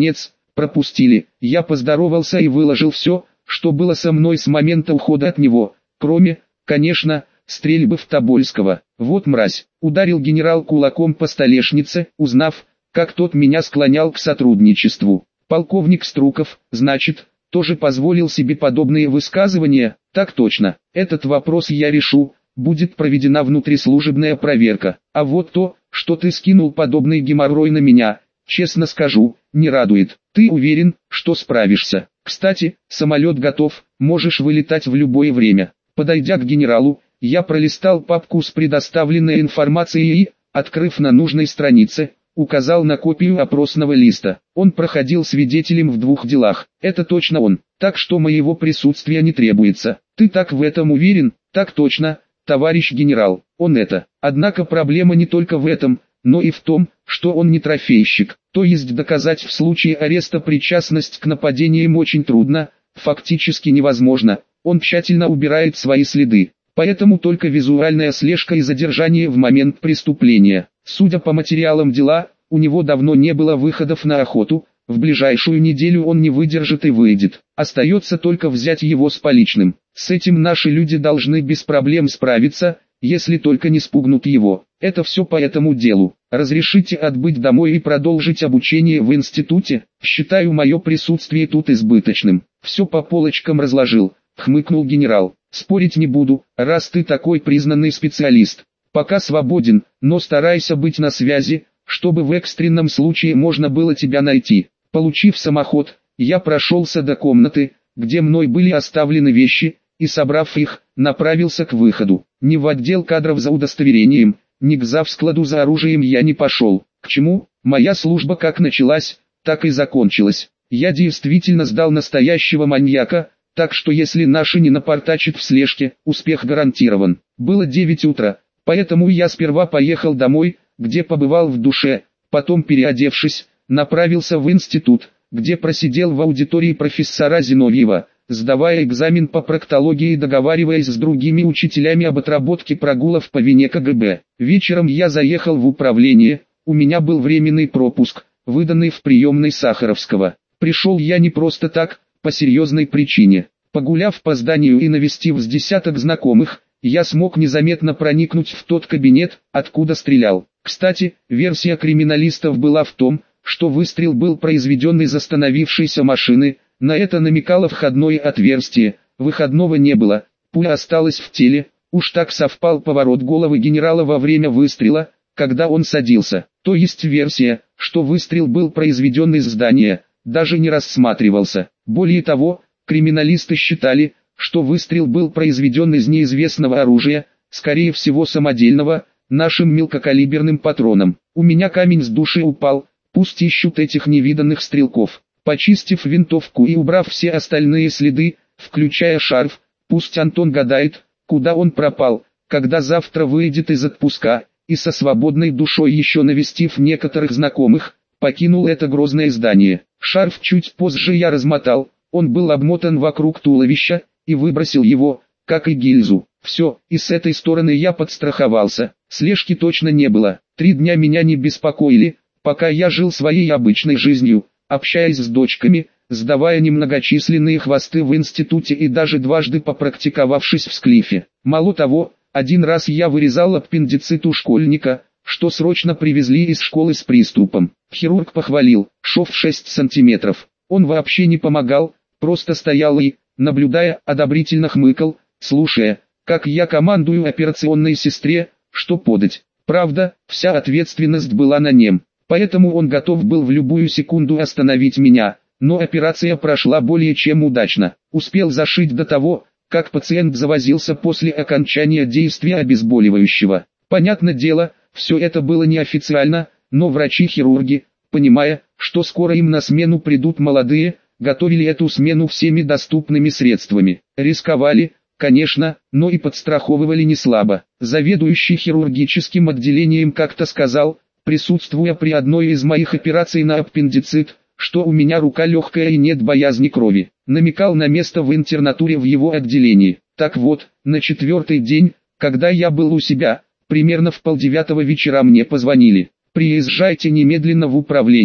Пропустили. Я поздоровался и выложил все, что было со мной с момента ухода от него, кроме, конечно, стрельбы в Тобольского. Вот мразь, ударил генерал кулаком по столешнице, узнав, как тот меня склонял к сотрудничеству. Полковник Струков, значит, тоже позволил себе подобные высказывания? Так точно. Этот вопрос я решу, будет проведена внутрислужебная проверка. А вот то, что ты скинул подобный геморрой на меня, честно скажу, не радует. Ты уверен, что справишься? Кстати, самолет готов, можешь вылетать в любое время. Подойдя к генералу, я пролистал папку с предоставленной информацией и, открыв на нужной странице, указал на копию опросного листа. Он проходил свидетелем в двух делах. Это точно он, так что моего присутствия не требуется. Ты так в этом уверен? Так точно, товарищ генерал, он это. Однако проблема не только в этом, но и в том, что он не трофейщик. То есть доказать в случае ареста причастность к нападениям очень трудно, фактически невозможно. Он тщательно убирает свои следы. Поэтому только визуальная слежка и задержание в момент преступления. Судя по материалам дела, у него давно не было выходов на охоту, в ближайшую неделю он не выдержит и выйдет. Остается только взять его с поличным. С этим наши люди должны без проблем справиться, если только не спугнут его. Это все по этому делу. Разрешите отбыть домой и продолжить обучение в институте? Считаю мое присутствие тут избыточным. Все по полочкам разложил, хмыкнул генерал. Спорить не буду, раз ты такой признанный специалист. Пока свободен, но старайся быть на связи, чтобы в экстренном случае можно было тебя найти. Получив самоход, я прошелся до комнаты, где мной были оставлены вещи, и собрав их, направился к выходу. Ни в отдел кадров за удостоверением, ни к завскладу за оружием я не пошел. К чему? Моя служба как началась, так и закончилась. Я действительно сдал настоящего маньяка, так что если наши не напортачат в слежке, успех гарантирован. Было девять утра, поэтому я сперва поехал домой, где побывал в душе, потом переодевшись, направился в институт, где просидел в аудитории профессора Зиновьева, сдавая экзамен по проктологии и договариваясь с другими учителями об отработке прогулов по вине ка гэ бэ. Вечером я заехал в управление, у меня был временный пропуск, выданный в приемной Сахаровского. Пришел я не просто так, по серьезной причине. Погуляв по зданию и навестив с десяток знакомых, я смог незаметно проникнуть в тот кабинет, откуда стрелял. Кстати, версия криминалистов была в том, что выстрел был произведен из остановившейся машины, на это намекало входное отверстие, выходного не было, пуля осталась в теле, уж так совпал поворот головы генерала во время выстрела, когда он садился. То есть версия, что выстрел был произведен из здания, даже не рассматривался. Более того, криминалисты считали, что выстрел был произведен из неизвестного оружия, скорее всего самодельного, нашим мелкокалиберным патроном. У меня камень с души упал, пусть ищут этих невиданных стрелков. Почистив винтовку и убрав все остальные следы, включая шарф, пусть Антон гадает, куда он пропал, когда завтра выйдет из отпуска, и со свободной душой еще навестив некоторых знакомых, покинул это грозное здание. Шарф чуть позже я размотал, он был обмотан вокруг туловища, и выбросил его, как и гильзу. Все, и с этой стороны я подстраховался, слежки точно не было. Три дня меня не беспокоили, пока я жил своей обычной жизнью, общаясь с дочками, сдавая немногочисленные хвосты в институте и даже дважды попрактиковавшись в Склифе. Мало того, один раз я вырезал аппендицит у школьника, что срочно привезли из школы с приступом. Хирург похвалил, шов шесть сантиметров. Он вообще не помогал, просто стоял и, наблюдая, одобрительно хмыкал, слушая, как я командую операционной сестре, что подать. Правда, вся ответственность была на нем, поэтому он готов был в любую секунду остановить меня, но операция прошла более чем удачно. Успел зашить до того, как пациент завозился после окончания действия обезболивающего. Понятное дело, все это было неофициально, но врачи-хирурги, понимая, что скоро им на смену придут молодые, готовили эту смену всеми доступными средствами. Рисковали, конечно, но и подстраховывали не слабо. Заведующий хирургическим отделением как-то сказал, присутствуя при одной из моих операций на аппендицит, что у меня рука легкая и нет боязни крови. Намекал на место в интернатуре в его отделении. Так вот, на четвертый день, когда я был у себя, примерно в полдевятого вечера мне позвонили. Приезжайте немедленно в управление.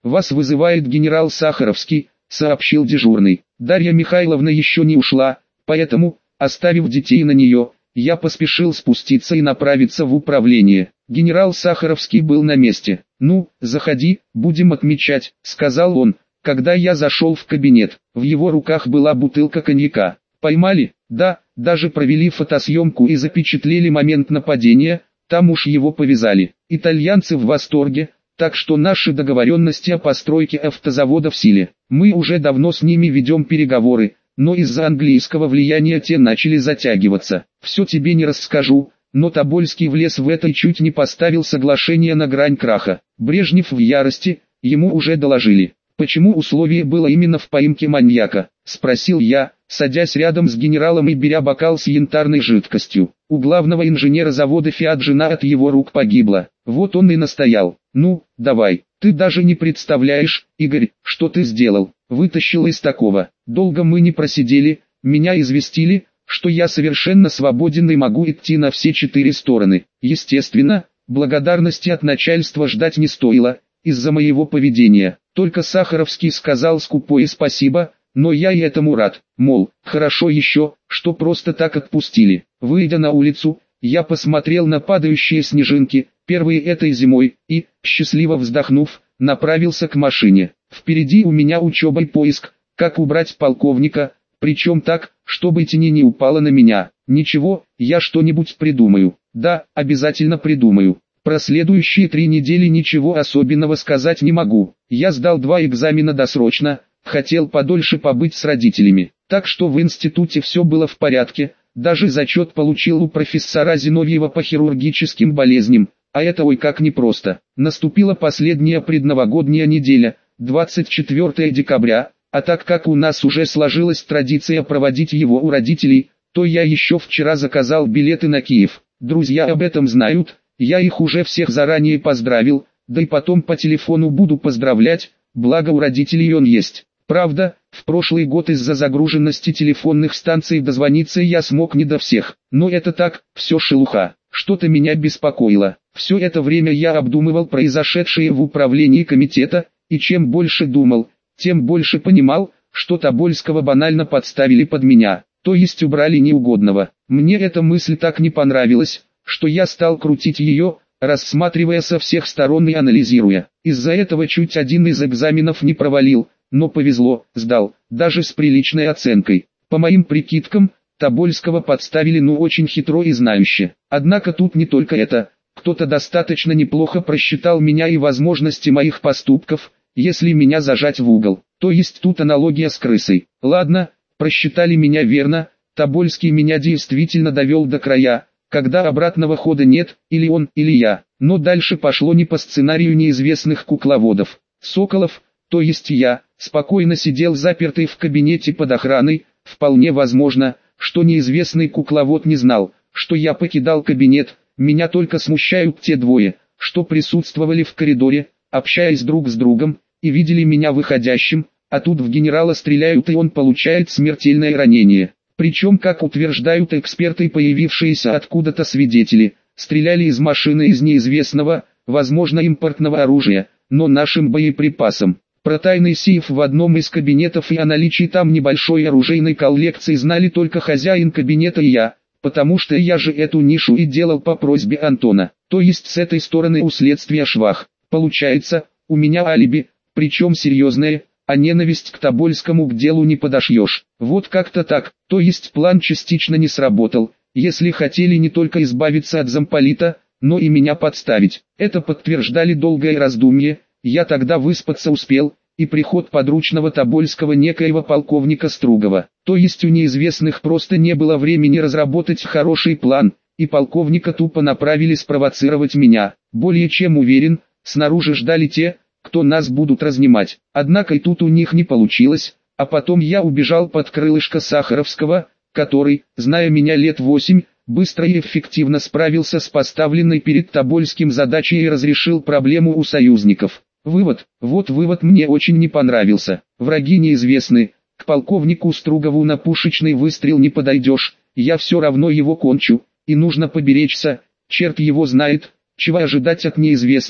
«Вас вызывает генерал Сахаровский», — сообщил дежурный. Дарья Михайловна еще не ушла, поэтому, оставив детей на нее, я поспешил спуститься и направиться в управление. Генерал Сахаровский был на месте. «Ну, заходи, будем отмечать», — сказал он, когда я зашел в кабинет. В его руках была бутылка коньяка. «Поймали?» «Да, даже провели фотосъемку и запечатлели момент нападения, там уж его повязали. Итальянцы в восторге, так что наши договоренности о постройке автозавода в силе. Мы уже давно с ними ведем переговоры, но из-за английского влияния те начали затягиваться. Все тебе не расскажу, но Тобольский влез в это и чуть не поставил соглашение на грань краха. Брежнев в ярости, ему уже доложили. «Почему условие было именно в поимке маньяка?» – спросил я, садясь рядом с генералом и беря бокал с янтарной жидкостью. У главного инженера завода «Фиат» жена от его рук погибла. Вот он и настоял. «Ну, давай, ты даже не представляешь, Игорь, что ты сделал. Вытащил из такого. Долго мы не просидели, меня известили, что я совершенно свободен и могу идти на все четыре стороны. Естественно, благодарности от начальства ждать не стоило, из-за моего поведения. Только Сахаровский сказал скупое спасибо, но я и этому рад, мол, хорошо еще, что просто так отпустили». Выйдя на улицу, я посмотрел на падающие снежинки, первые этой зимой, и, счастливо вздохнув, направился к машине. Впереди у меня учеба и поиск, как убрать полковника, причем так, чтобы тени не упала на меня. Ничего, я что-нибудь придумаю. Да, обязательно придумаю. Про следующие три недели ничего особенного сказать не могу. Я сдал два экзамена досрочно, хотел подольше побыть с родителями. Так что в институте все было в порядке, даже зачет получил у профессора Зиновьева по хирургическим болезням, а это ой как непросто. Наступила последняя предновогодняя неделя, двадцать четвёртое декабря, а так как у нас уже сложилась традиция проводить его у родителей, то я еще вчера заказал билеты на Киев. Друзья об этом знают. Я их уже всех заранее поздравил, да и потом по телефону буду поздравлять, благо у родителей он есть. Правда, в прошлый год из-за загруженности телефонных станций дозвониться я смог не до всех, но это так, все шелуха. Что-то меня беспокоило. Все это время я обдумывал произошедшее в управлении комитета, и чем больше думал, тем больше понимал, что Тобольского банально подставили под меня, то есть убрали неугодного. Мне эта мысль так не понравилась, что я стал крутить ее, рассматривая со всех сторон и анализируя. Из-за этого чуть один из экзаменов не провалил, но повезло, сдал, даже с приличной оценкой. По моим прикидкам, Тобольского подставили ну очень хитро и знающе. Однако тут не только это, кто-то достаточно неплохо просчитал меня и возможности моих поступков, если меня зажать в угол. То есть тут аналогия с крысой. Ладно, просчитали меня верно, Тобольский меня действительно довел до края, когда обратного хода нет, или он, или я. Но дальше пошло не по сценарию неизвестных кукловодов. Соколов, то есть я, спокойно сидел запертый в кабинете под охраной. Вполне возможно, что неизвестный кукловод не знал, что я покидал кабинет. Меня только смущают те двое, что присутствовали в коридоре, общаясь друг с другом, и видели меня выходящим, а тут в генерала стреляют и он получает смертельное ранение. Причем, как утверждают эксперты и появившиеся откуда-то свидетели, стреляли из машины из неизвестного, возможно импортного оружия, но нашим боеприпасам. Про тайный сейф в одном из кабинетов и о наличии там небольшой оружейной коллекции знали только хозяин кабинета и я, потому что я же эту нишу и делал по просьбе Антона. То есть с этой стороны у следствия швах. Получается, у меня алиби, причем серьезное, а ненависть к Тобольскому к делу не подошьешь. Вот как-то так, то есть план частично не сработал, если хотели не только избавиться от замполита, но и меня подставить. Это подтверждали долгое раздумье, я тогда выспаться успел, и приход подручного Тобольского некоего полковника Стругова. То есть у неизвестных просто не было времени разработать хороший план, и полковника тупо направили спровоцировать меня. Более чем уверен, снаружи ждали те, кто нас будут разнимать. Однако и тут у них не получилось, а потом я убежал под крылышко Сахаровского, который, зная меня лет восемь, быстро и эффективно справился с поставленной перед Тобольским задачей и разрешил проблему у союзников. Вывод, вот вывод мне очень не понравился. Враги неизвестны, к полковнику Стругову на пушечный выстрел не подойдешь, я все равно его кончу, и нужно поберечься, черт его знает, чего ожидать от неизвестных.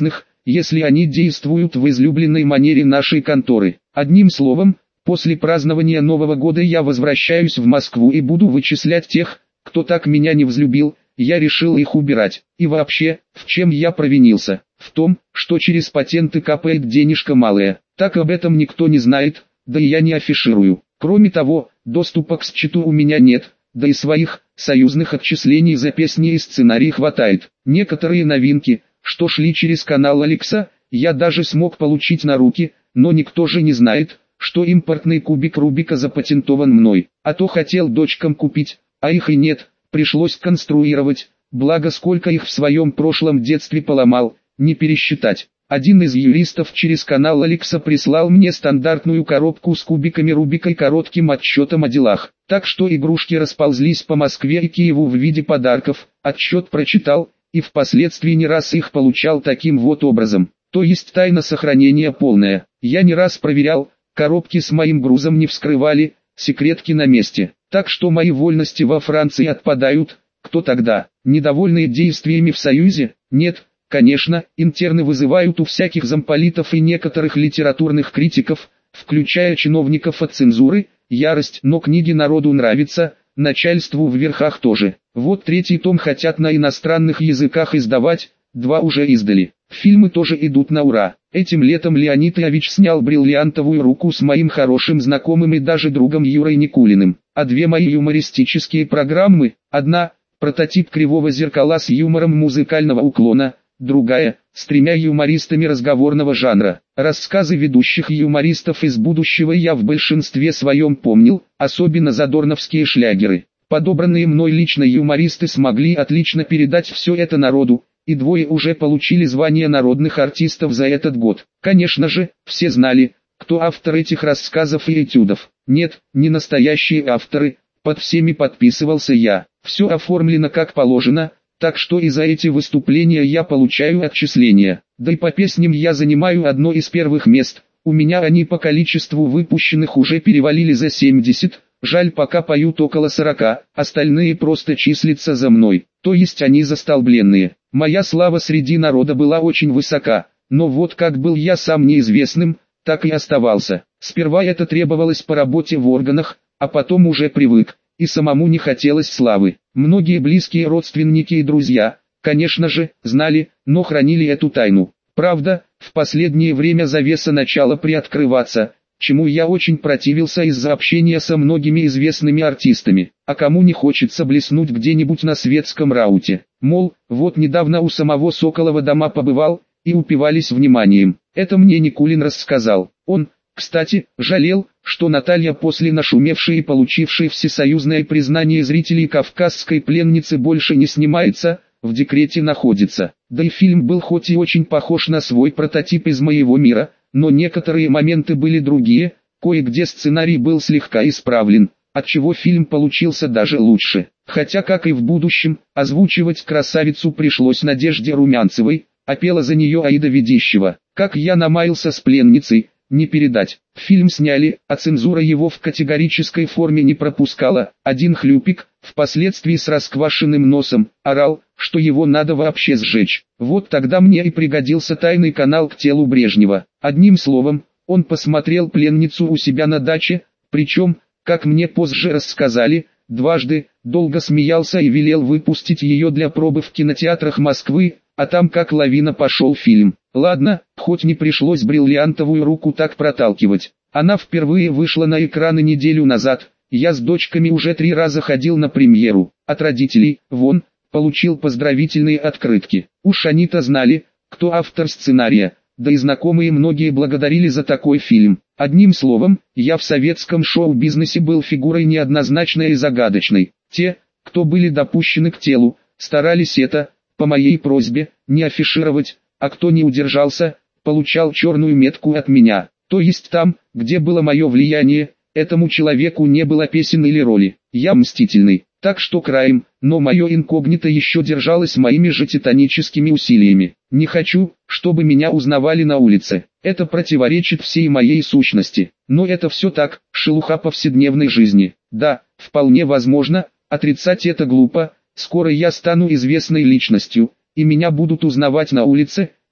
если они действуют в излюбленной манере нашей конторы. Одним словом, после празднования Нового года я возвращаюсь в Москву и буду вычислять тех, кто так меня не взлюбил. Я решил их убирать. И вообще, в чем я провинился? В том, что через патенты капает денежка малая. Так об этом никто не знает, да и я не афиширую. Кроме того, доступа к счету у меня нет, да и своих, союзных отчислений за песни и сценарий хватает. Некоторые новинки, что шли через канал Алекса, я даже смог получить на руки, но никто же не знает, что импортный кубик Рубика запатентован мной. А то хотел дочкам купить, а их и нет, пришлось конструировать, благо сколько их в своем прошлом детстве поломал, не пересчитать. Один из юристов через канал Алекса прислал мне стандартную коробку с кубиками Рубика и коротким отчетом о делах. Так что игрушки расползлись по Москве и Киеву в виде подарков, отчет прочитал, и впоследствии не раз их получал таким вот образом. То есть тайна сохранения полная. Я не раз проверял, коробки с моим грузом не вскрывали, секретки на месте. Так что мои вольности во Франции отпадают. Кто тогда? Недовольные действиями в Союзе? Нет. Конечно, интерны вызывают у всяких замполитов и некоторых литературных критиков, включая чиновников от цензуры, ярость, но книги народу нравятся, начальству в верхах тоже. Вот третий том хотят на иностранных языках издавать, два уже издали. Фильмы тоже идут на ура. Этим летом Леонид Ильич снял «Бриллиантовую руку» с моим хорошим знакомым и даже другом Юрой Никулиным. А две мои юмористические программы, одна – прототип «Кривого зеркала» с юмором музыкального уклона, другая – с тремя юмористами разговорного жанра. Рассказы ведущих юмористов из будущего я в большинстве своем помнил, особенно задорновские шлягеры. Подобранные мной лично юмористы смогли отлично передать все это народу, и двое уже получили звание народных артистов за этот год. Конечно же, все знали, кто автор этих рассказов и этюдов. Нет, не настоящие авторы, под всеми подписывался я. Все оформлено как положено, так что и за эти выступления я получаю отчисления. Да и по песням я занимаю одно из первых мест, у меня они по количеству выпущенных уже перевалили за семьдесят, жаль пока поют около сорока, остальные просто числятся за мной, то есть они застолбленные. Моя слава среди народа была очень высока, но вот как был я сам неизвестным, так и оставался. Сперва это требовалось по работе в органах, а потом уже привык, и самому не хотелось славы. Многие близкие родственники и друзья, конечно же, знали, но хранили эту тайну. Правда, в последнее время завеса начала приоткрываться, чему я очень противился из-за общения со многими известными артистами. А кому не хочется блеснуть где-нибудь на светском рауте? Мол, вот недавно у самого Соколова дома побывал, и упивались вниманием. Это мне Никулин рассказал. Он, кстати, жалел, что Наталья после нашумевшей и получившей всесоюзное признание зрителей «Кавказской пленницы» больше не снимается, в декрете находится. Да и фильм был хоть и очень похож на свой прототип из моего мира, но некоторые моменты были другие, кое-где сценарий был слегка исправлен, отчего фильм получился даже лучше. Хотя, как и в будущем, озвучивать красавицу пришлось Надежде Румянцевой, а пела за нее Аида Ведищева. Как я намаялся с пленницей, не передать. Фильм сняли, а цензура его в категорической форме не пропускала. Один хлюпик, впоследствии с расквашенным носом, орал, что его надо вообще сжечь. Вот тогда мне и пригодился тайный канал к телу Брежнева. Одним словом, он посмотрел пленницу у себя на даче, причем, как мне позже рассказали, дважды, долго смеялся и велел выпустить ее для пробы в кинотеатрах Москвы, а там как лавина пошел фильм. Ладно, хоть не пришлось «Бриллиантовую руку» так проталкивать. Она впервые вышла на экраны неделю назад, я с дочками уже три раза ходил на премьеру. От родителей, вон, получил поздравительные открытки. Уж они-то знали, кто автор сценария, да и знакомые многие благодарили за такой фильм. Одним словом, я в советском шоу-бизнесе был фигурой неоднозначной и загадочной. Те, кто были допущены к телу, старались это, по моей просьбе, не афишировать, а кто не удержался, получал черную метку от меня. То есть там, где было мое влияние, этому человеку не было песен или роли. Я мстительный, так что краем, но мое инкогнито еще держалось моими же титаническими усилиями. Не хочу, чтобы меня узнавали на улице. Это противоречит всей моей сущности. Но это все так, шелуха повседневной жизни. Да, вполне возможно, отрицать это глупо. Скоро я стану известной личностью, и меня будут узнавать на улице,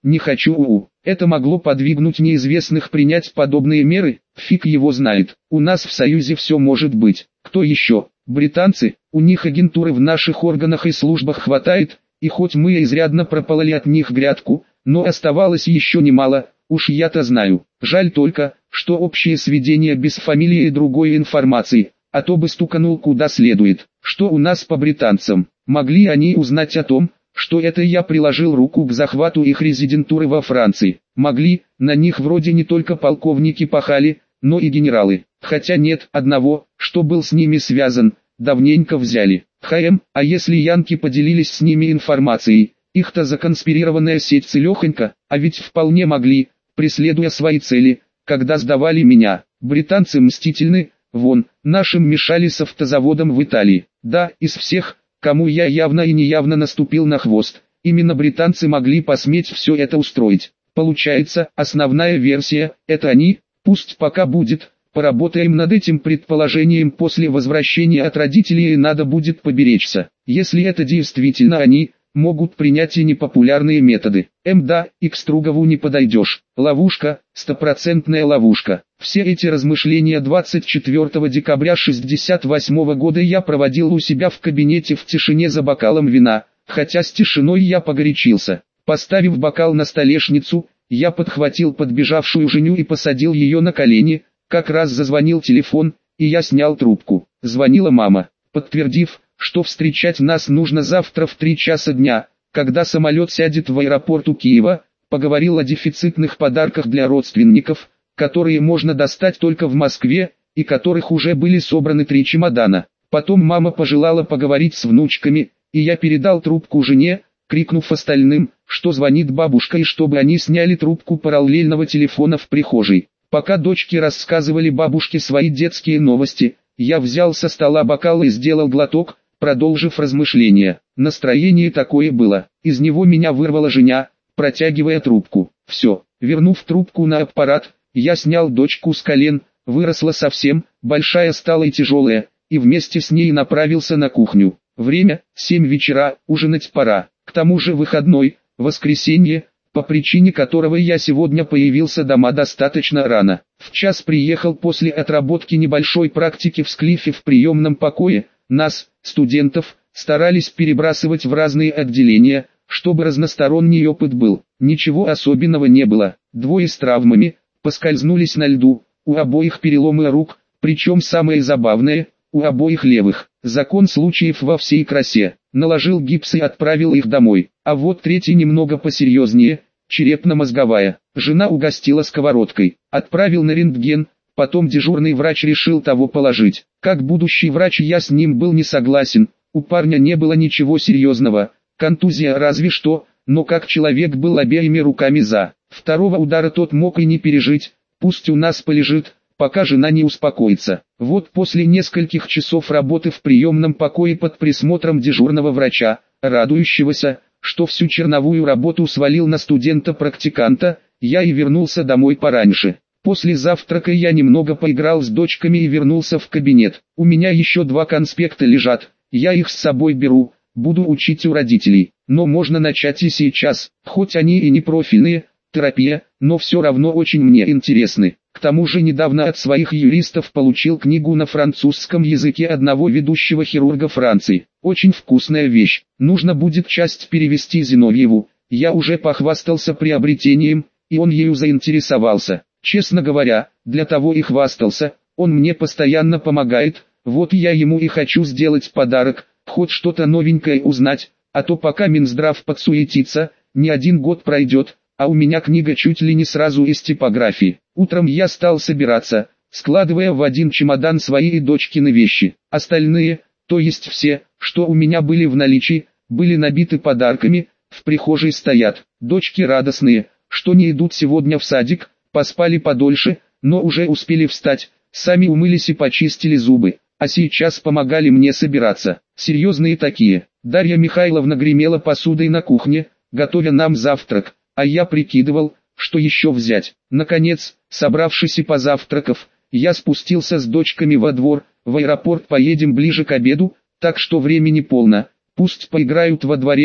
не хочу уу. Это могло подвигнуть неизвестных принять подобные меры, фиг его знает. У нас в Союзе все может быть. Кто еще? Британцы, у них агентуры в наших органах и службах хватает, и хоть мы изрядно пропололи от них грядку, но оставалось еще немало, уж я-то знаю. Жаль только, что общее сведения без фамилии и другой информации, а то бы стуканул куда следует. Что у нас по британцам? Могли они узнать о том, что это я приложил руку к захвату их резидентуры во Франции? Могли, на них вроде не только полковники пахали, но и генералы. Хотя нет, одного, что был с ними связан, давненько взяли. ХМ, а если янки поделились с ними информацией, их-то законспирированная сеть целехонька, а ведь вполне могли, преследуя свои цели, когда сдавали меня. Британцы мстительны, вон, нашим мешали с автозаводом в Италии. Да, из всех, кому я явно и неявно наступил на хвост, именно британцы могли посметь все это устроить. Получается, основная версия – это они, пусть пока будет, поработаем над этим предположением после возвращения от родителей и надо будет поберечься. Если это действительно они, могут принять и непопулярные методы. Мда, и к Стругову не подойдешь. Ловушка, стопроцентная ловушка. Все эти размышления двадцать четвёртого декабря шестьдесят восьмого года я проводил у себя в кабинете в тишине за бокалом вина, хотя с тишиной я погорячился. Поставив бокал на столешницу, я подхватил подбежавшую Женю и посадил ее на колени. Как раз зазвонил телефон, и я снял трубку. Звонила мама, подтвердив, что встречать нас нужно завтра в три часа дня, когда самолет сядет в аэропорту Киева, поговорил о дефицитных подарках для родственников, которые можно достать только в Москве, и которых уже были собраны три чемодана. Потом мама пожелала поговорить с внучками, и я передал трубку жене, крикнув остальным, что звонит бабушка и чтобы они сняли трубку параллельного телефона в прихожей. Пока дочки рассказывали бабушке свои детские новости, я взял со стола бокал и сделал глоток, продолжив размышления. Настроение такое было, из него меня вырвала Женя, протягивая трубку. Все, вернув трубку на аппарат, я снял дочку с колен, выросла совсем, большая стала и тяжелая, и вместе с ней направился на кухню. Время, семь вечера, ужинать пора, к тому же выходной, воскресенье, по причине которого я сегодня появился дома достаточно рано. В час приехал после отработки небольшой практики в Склифе в приемном покое. Нас, студентов, старались перебрасывать в разные отделения, чтобы разносторонний опыт был. Ничего особенного не было. Двое с травмами, поскользнулись на льду, у обоих переломы рук, причем самое забавное, у обоих левых. Закон случаев во всей красе. Наложил гипс и отправил их домой. А вот третий немного посерьезнее, черепно-мозговая. Жена угостила сковородкой. Отправил на рентген, потом дежурный врач решил того положить. Как будущий врач я с ним был не согласен, у парня не было ничего серьезного, контузия разве что, но как человек был обеими руками за. Второго удара тот мог и не пережить, пусть у нас полежит, пока жена не успокоится. Вот после нескольких часов работы в приемном покое под присмотром дежурного врача, радующегося, что всю черновую работу свалил на студента-практиканта, я и вернулся домой пораньше. После завтрака я немного поиграл с дочками и вернулся в кабинет. У меня еще два конспекта лежат, я их с собой беру, буду учить у родителей. Но можно начать и сейчас, хоть они и не профильные, терапия, но все равно очень мне интересны. К тому же недавно от своих юристов получил книгу на французском языке одного ведущего хирурга Франции. Очень вкусная вещь, нужно будет часть перевести Зиновьеву. Я уже похвастался приобретением, и он ею заинтересовался. Честно говоря, для того и хвастался, он мне постоянно помогает, вот я ему и хочу сделать подарок, хоть что-то новенькое узнать, а то пока Минздрав подсуетится, не один год пройдет, а у меня книга чуть ли не сразу из типографии. Утром я стал собираться, складывая в один чемодан свои и дочкины вещи. Остальные, то есть все, что у меня были в наличии, были набиты подарками, в прихожей стоят. Дочки радостные, что не идут сегодня в садик, поспали подольше, но уже успели встать, сами умылись и почистили зубы, а сейчас помогали мне собираться. Серьезные такие. Дарья Михайловна гремела посудой на кухне, готовя нам завтрак, а я прикидывал, что еще взять. Наконец, собравшись и позавтракав, я спустился с дочками во двор. В аэропорт поедем ближе к обеду, так что времени полно, пусть поиграют во дворе,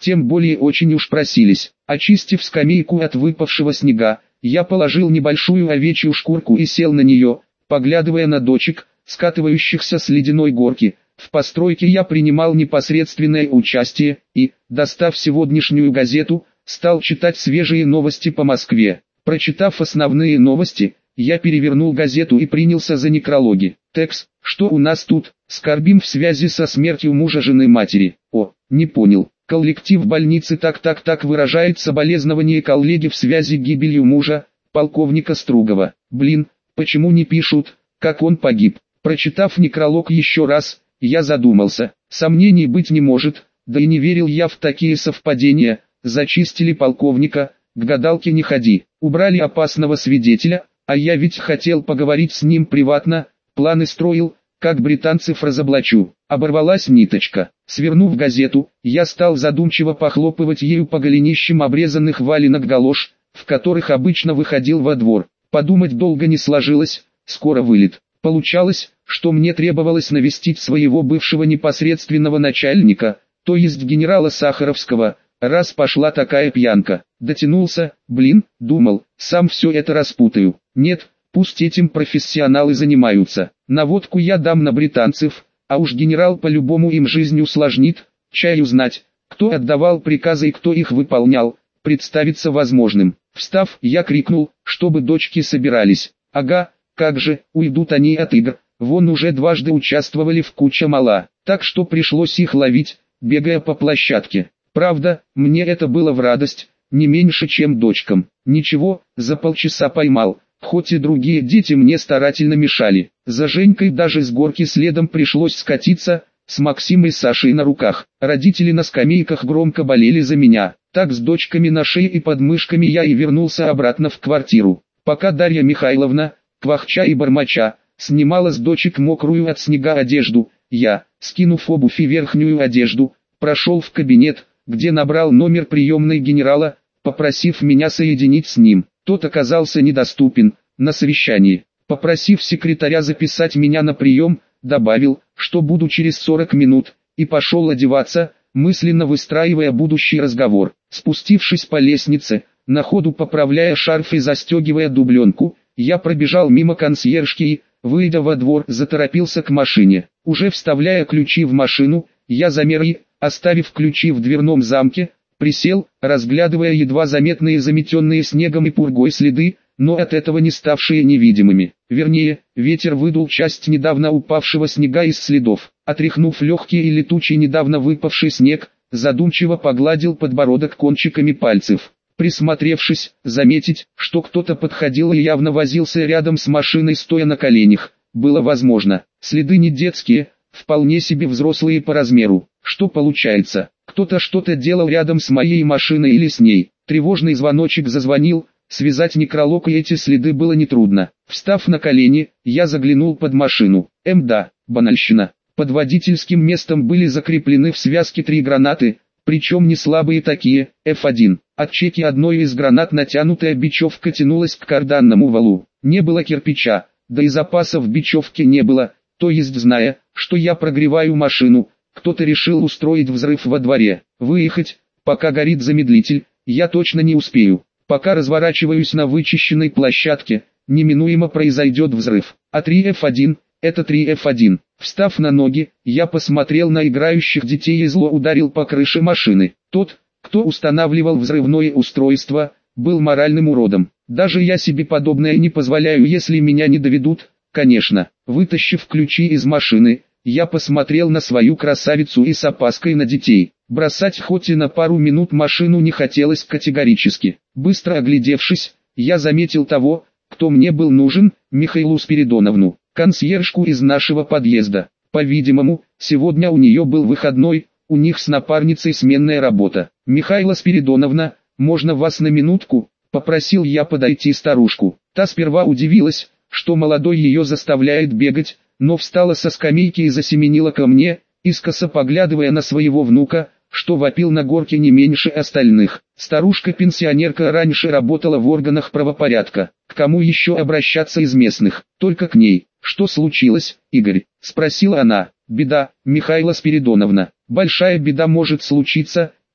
тем более очень уж просились. Очистив скамейку от выпавшего снега, я положил небольшую овечью шкурку и сел на нее, поглядывая на дочек, скатывающихся с ледяной горки. В постройке я принимал непосредственное участие и, достав сегодняшнюю газету, стал читать свежие новости по Москве. Прочитав основные новости, я перевернул газету и принялся за некрологи. Текст: что у нас тут? Скорбим в связи со смертью мужа жены матери. О, не понял. Коллектив больницы так-так-так выражает соболезнование коллеге в связи с гибелью мужа, полковника Стругова. Блин, почему не пишут, как он погиб? Прочитав некролог еще раз, я задумался. Сомнений быть не может, да и не верил я в такие совпадения. Зачистили полковника, к гадалке не ходи. Убрали опасного свидетеля, а я ведь хотел поговорить с ним приватно, планы строил, как британцев разоблачу. Оборвалась ниточка. Свернув газету, я стал задумчиво похлопывать ею по голенищам обрезанных валенок галош, в которых обычно выходил во двор. Подумать долго не сложилось, скоро вылет. Получалось, что мне требовалось навестить своего бывшего непосредственного начальника, то есть генерала Сахаровского, раз пошла такая пьянка. Дотянулся, блин, думал, сам все это распутаю. Нет, пусть этим профессионалы занимаются. Наводку я дам на британцев, а уж генерал по-любому им жизнь усложнит. Чай узнать, кто отдавал приказы и кто их выполнял, представится возможным. Встав, я крикнул, чтобы дочки собирались. Ага, как же, уйдут они от игр, вон уже дважды участвовали в куче мала, так что пришлось их ловить, бегая по площадке. Правда, мне это было в радость, не меньше чем дочкам. Ничего, за полчаса поймал, хоть и другие дети мне старательно мешали. За Женькой даже с горки следом пришлось скатиться, с Максимой и Сашей на руках. Родители на скамейках громко болели за меня. Так с дочками на шее и под мышками я и вернулся обратно в квартиру. Пока Дарья Михайловна, квахча и бормоча, снимала с дочек мокрую от снега одежду, я, скинув обувь и верхнюю одежду, прошел в кабинет, где набрал номер приемной генерала, попросив меня соединить с ним. Тот оказался недоступен, на совещании. Попросив секретаря записать меня на прием, добавил, что буду через сорок минут, и пошел одеваться, мысленно выстраивая будущий разговор. Спустившись по лестнице, на ходу поправляя шарф и застегивая дубленку, я пробежал мимо консьержки и, выйдя во двор, заторопился к машине. Уже вставляя ключи в машину, я замер и, оставив ключи в дверном замке, присел, разглядывая едва заметные заметенные снегом и пургой следы, но от этого не ставшие невидимыми. Вернее, ветер выдул часть недавно упавшего снега из следов. Отряхнув легкий и летучий недавно выпавший снег, задумчиво погладил подбородок кончиками пальцев. Присмотревшись, заметить, что кто-то подходил и явно возился рядом с машиной, стоя на коленях, было возможно. Следы не детские, вполне себе взрослые по размеру. Что получается? Кто-то что-то делал рядом с моей машиной или с ней. Тревожный звоночек зазвонил, связать некролог и эти следы было нетрудно. Встав на колени, я заглянул под машину. Мда, банальщина. Под водительским местом были закреплены в связке три гранаты, причем не слабые такие, эф один. От чеки одной из гранат натянутая бечевка тянулась к карданному валу. Не было кирпича, да и запасов бечевки не было, то есть, зная, что я прогреваю машину, кто-то решил устроить взрыв во дворе. Выехать, пока горит замедлитель, я точно не успею. Пока разворачиваюсь на вычищенной площадке, неминуемо произойдет взрыв. А три эф один, это три эф один. Встав на ноги, я посмотрел на играющих детей и зло ударил по крыше машины. Тот, кто устанавливал взрывное устройство, был моральным уродом. Даже я себе подобное не позволяю, если меня не доведут, конечно. Вытащив ключи из машины, я посмотрел на свою красавицу и с опаской на детей. Бросать хоть и на пару минут машину не хотелось категорически. Быстро оглядевшись, я заметил того, кто мне был нужен, Михаилу Спиридоновну, консьержку из нашего подъезда. По-видимому, сегодня у нее был выходной, у них с напарницей сменная работа. «Михаила Спиридоновна, можно вас на минутку?» – попросил я подойти старушку. Та сперва удивилась, что молодой ее заставляет бегать, но встала со скамейки и засеменила ко мне, искоса поглядывая на своего внука, что вопил на горке не меньше остальных. Старушка-пенсионерка раньше работала в органах правопорядка. К кому еще обращаться из местных? Только к ней. «Что случилось, Игорь?» – спросила она. «Беда, Михаила Спиридоновна. Большая беда может случиться»,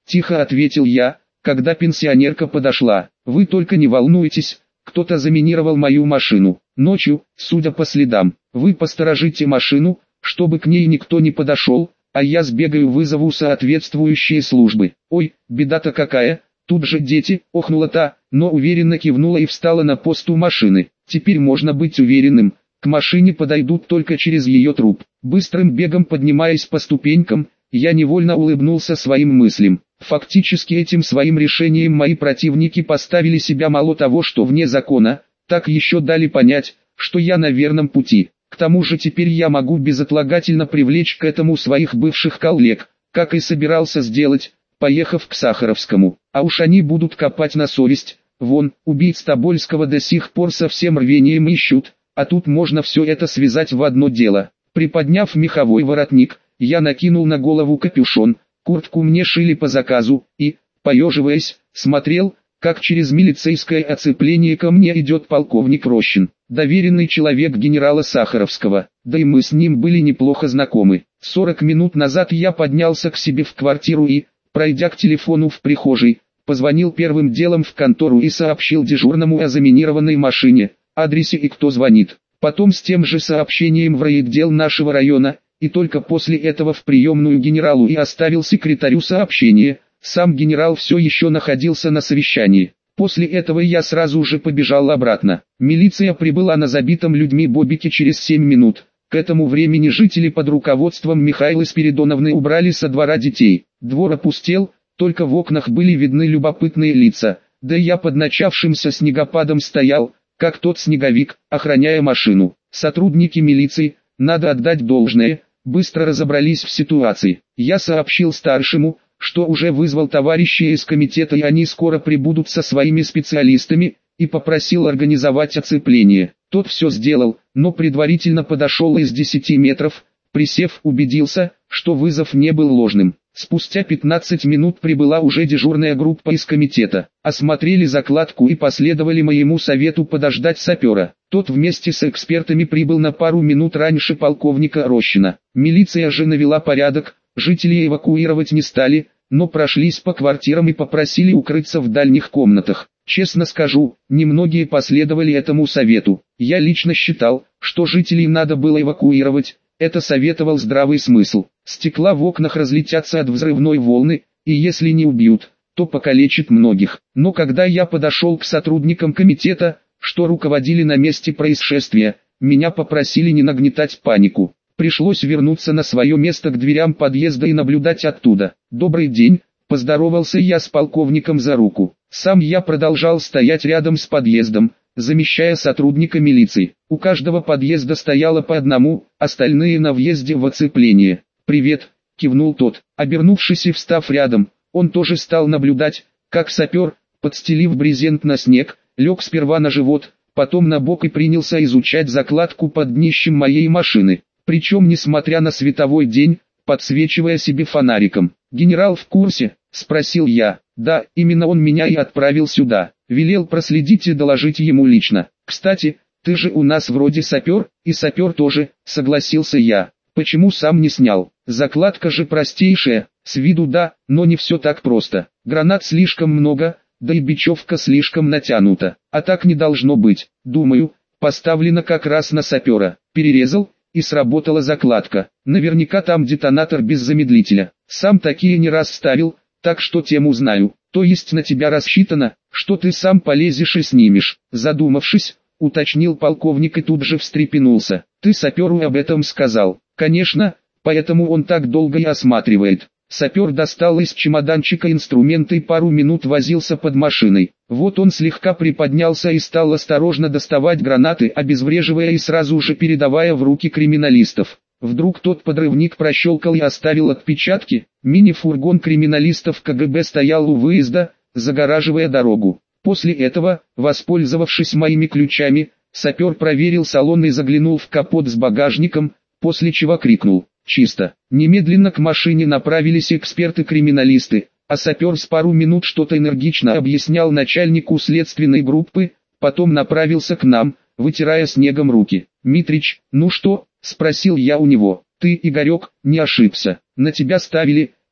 тихо ответил я, когда пенсионерка подошла. Вы только не волнуйтесь, кто-то заминировал мою машину. Ночью, судя по следам, вы посторожите машину, чтобы к ней никто не подошел, а я сбегаю вызову соответствующие службы. Ой, беда-то какая, тут же дети, охнула та, но уверенно кивнула и встала на пост у машины. Теперь можно быть уверенным, к машине подойдут только через ее труп. Быстрым бегом поднимаясь по ступенькам, я невольно улыбнулся своим мыслям. Фактически этим своим решением мои противники поставили себя мало того, что вне закона, так еще дали понять, что я на верном пути. К тому же теперь я могу безотлагательно привлечь к этому своих бывших коллег, как и собирался сделать, поехав к Сахаровскому. А уж они будут копать на совесть. Вон, убийц Тобольского до сих пор со всем рвением ищут, а тут можно все это связать в одно дело. Приподняв меховой воротник, я накинул на голову капюшон, куртку мне шили по заказу, и, поеживаясь, смотрел, как через милицейское оцепление ко мне идет полковник Рощин, доверенный человек генерала Сахаровского, да и мы с ним были неплохо знакомы. Сорок минут назад я поднялся к себе в квартиру и, пройдя к телефону в прихожей, позвонил первым делом в контору и сообщил дежурному о заминированной машине, адресе и кто звонит. Потом с тем же сообщением в райотдел нашего района, и только после этого в приемную генералу и оставил секретарю сообщение. Сам генерал все еще находился на совещании. После этого я сразу же побежал обратно. Милиция прибыла на забитом людьми бобике через семь минут. К этому времени жители под руководством Михаилы Спиридоновны убрали со двора детей. Двор опустел, только в окнах были видны любопытные лица. Да я под начавшимся снегопадом стоял, как тот снеговик, охраняя машину. Сотрудники милиции, надо отдать должное, быстро разобрались в ситуации. Я сообщил старшему, что уже вызвал товарищей из комитета и они скоро прибудут со своими специалистами, и попросил организовать оцепление. Тот все сделал, но предварительно подошел из десяти метров, присев, убедился, что вызов не был ложным. Спустя пятнадцать минут прибыла уже дежурная группа из комитета. Осмотрели закладку и последовали моему совету подождать сапера. Тот вместе с экспертами прибыл на пару минут раньше полковника Рощина. Милиция же навела порядок, жители эвакуировать не стали, но прошлись по квартирам и попросили укрыться в дальних комнатах. Честно скажу, немногие последовали этому совету. Я лично считал, что жителей надо было эвакуировать. Это советовал здравый смысл. Стекла в окнах разлетятся от взрывной волны, и если не убьют, то покалечат многих. Но когда я подошел к сотрудникам комитета, что руководили на месте происшествия, меня попросили не нагнетать панику. Пришлось вернуться на свое место к дверям подъезда и наблюдать оттуда. «Добрый день», — поздоровался я с полковником за руку. Сам я продолжал стоять рядом с подъездом, замещая сотрудника милиции. У каждого подъезда стояло по одному, остальные на въезде в оцепление. «Привет», — кивнул тот. Обернувшись и встав рядом, он тоже стал наблюдать, как сапер, подстелив брезент на снег, лег сперва на живот, потом на бок и принялся изучать закладку под днищем моей машины. Причем, несмотря на световой день, подсвечивая себе фонариком. «Генерал в курсе?» — спросил я. «Да, именно он меня и отправил сюда. Велел проследить и доложить ему лично. Кстати, ты же у нас вроде сапер, и сапер тоже», — согласился я. «Почему сам не снял? Закладка же простейшая, с виду да, но не все так просто. Гранат слишком много, да и бечевка слишком натянута. А так не должно быть. Думаю, поставлена как раз на сапера. Перерезал, и сработала закладка. Наверняка там детонатор без замедлителя. Сам такие не раз ставил, так что тему знаю. То есть на тебя рассчитано, что ты сам полезешь и снимешь». Задумавшись, уточнил полковник и тут же встрепенулся. «Ты саперу об этом сказал?» «Конечно, поэтому он так долго и осматривает». Сапер достал из чемоданчика инструменты и пару минут возился под машиной. Вот он слегка приподнялся и стал осторожно доставать гранаты, обезвреживая и сразу же передавая в руки криминалистов. Вдруг тот подрывник прощелкал и оставил отпечатки. Мини-фургон криминалистов ка гэ бэ стоял у выезда, загораживая дорогу. После этого, воспользовавшись моими ключами, сапер проверил салон и заглянул в капот с багажником, после чего крикнул: «Чисто». Немедленно к машине направились эксперты-криминалисты, а сапер с пару минут что-то энергично объяснял начальнику следственной группы, потом направился к нам, вытирая снегом руки. «Митрич, ну что?» — спросил я у него. «Ты, Игорек, не ошибся. На тебя ставили,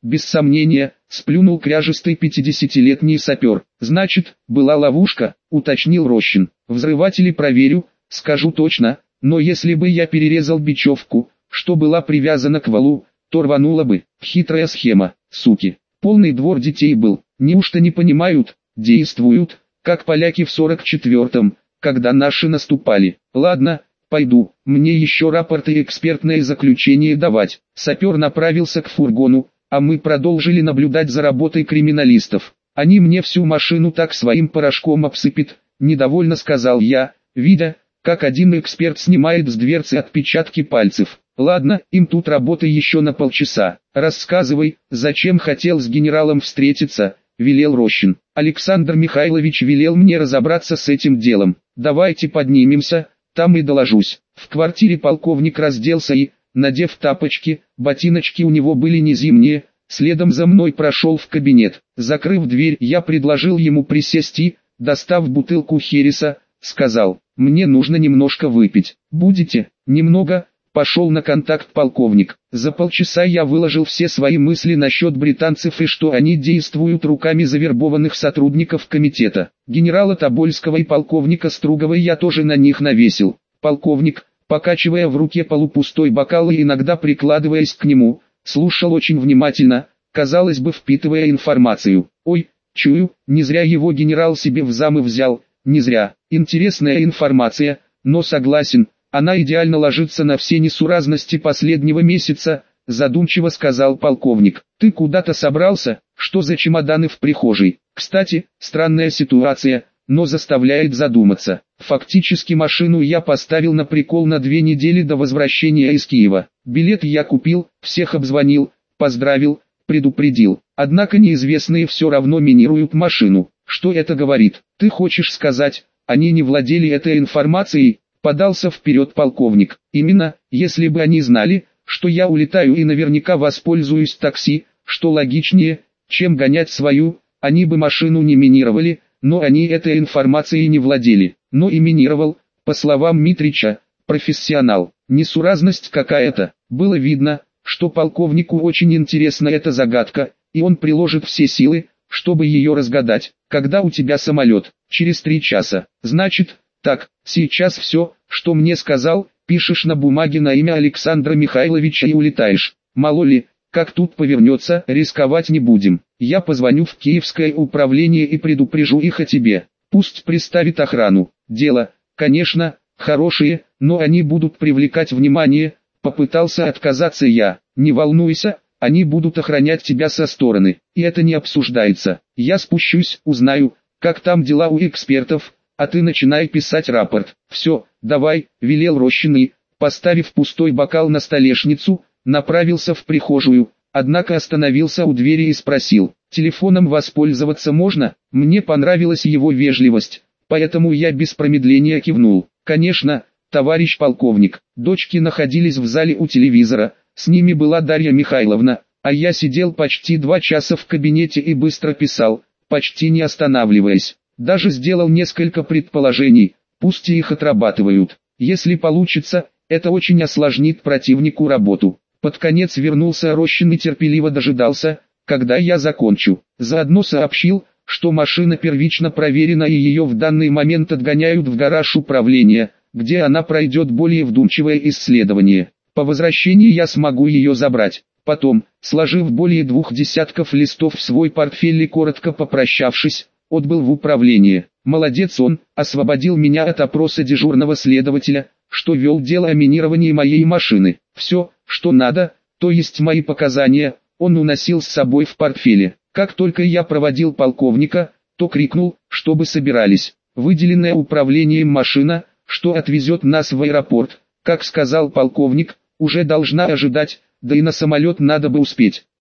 без сомнения, сплюнул кряжистый пятидесятилетний сапер. Значит, была ловушка, уточнил Рощин. Взрыватели проверю, скажу точно, но если бы я перерезал бечевку, что была привязана к валу, то рванула бы. Хитрая схема, суки. Полный двор детей был. Неужто не понимают? Действуют, как поляки в сорок четвёртом, когда наши наступали. Ладно, пойду, мне еще рапорты и экспертное заключение давать. Сапер направился к фургону, а мы продолжили наблюдать за работой криминалистов. Они мне всю машину так своим порошком обсыпят, недовольно сказал я, видя, как один эксперт снимает с дверцы отпечатки пальцев. Ладно, им тут работы еще на полчаса. Рассказывай, зачем хотел с генералом встретиться, велел Рощин. Александр Михайлович велел мне разобраться с этим делом. Давайте поднимемся, там и доложусь. В квартире полковник разделся и, надев тапочки, ботиночки у него были не зимние, следом за мной прошел в кабинет. Закрыв дверь, я предложил ему присесть и, достав бутылку хереса, сказал: «Мне нужно немножко выпить. Будете?» «Немного», — пошел на контакт полковник. За полчаса я выложил все свои мысли насчет британцев и что они действуют руками завербованных сотрудников комитета. Генерала Тобольского и полковника Стругова я тоже на них навесил. Полковник, покачивая в руке полупустой бокал и иногда прикладываясь к нему, слушал очень внимательно, казалось бы, впитывая информацию. «Ой, чую, не зря его генерал себе в замы взял, не зря. Интересная информация, но согласен, она идеально ложится на все несуразности последнего месяца», задумчиво сказал полковник. «Ты куда-то собрался? Что за чемоданы в прихожей? Кстати, странная ситуация, но заставляет задуматься. Фактически машину я поставил на прикол на две недели до возвращения из Киева. Билет я купил, всех обзвонил, поздравил, предупредил. Однако неизвестные все равно минируют машину. Что это говорит? Ты хочешь сказать, они не владели этой информацией?» Подался вперед полковник. «Именно, если бы они знали, что я улетаю и наверняка воспользуюсь такси, что логичнее, чем гонять свою, они бы машину не минировали, но они этой информацией не владели. Но и минировал, по словам Митрича, профессионал. Несуразность какая-то. Было видно, что полковнику очень интересна эта загадка, и он приложит все силы, чтобы ее разгадать. Когда у тебя самолет? Через три часа. Значит, так, сейчас все, что мне сказал, пишешь на бумаге на имя Александра Михайловича и улетаешь. Мало ли, как тут повернется, рисковать не будем. Я позвоню в Киевское управление и предупрежу их о тебе. Пусть приставит охрану. Дело, конечно, хорошее, но они будут привлекать внимание. Попытался отказаться я. Не волнуйся, они будут охранять тебя со стороны. И это не обсуждается. Я спущусь, узнаю, как там дела у экспертов, а ты начинай писать рапорт. Все, давай, велел Рощин и, поставив пустой бокал на столешницу, направился в прихожую, однако остановился у двери и спросил: «Телефоном воспользоваться можно?» Мне понравилась его вежливость, поэтому я без промедления кивнул. «Конечно, товарищ полковник». Дочки находились в зале у телевизора, с ними была Дарья Михайловна, а я сидел почти два часа в кабинете и быстро писал, почти не останавливаясь. Даже сделал несколько предположений, пусть и их отрабатывают. Если получится, это очень осложнит противнику работу. Под конец вернулся Рощин и терпеливо дожидался, когда я закончу. Заодно сообщил, что машина первично проверена и ее в данный момент отгоняют в гараж управления, где она пройдет более вдумчивое исследование. По возвращении я смогу ее забрать. Потом, сложив более двух десятков листов в свой портфель и коротко попрощавшись, отбыл в управление. Молодец он, освободил меня от опроса дежурного следователя, что вел дело о минировании моей машины. Все, что надо, то есть мои показания, он уносил с собой в портфеле. Как только я проводил полковника, то крикнул, чтобы собирались. Выделенная управлением машина, что отвезет нас в аэропорт, как сказал полковник, уже должна ожидать, да и на самолет надо бы успеть.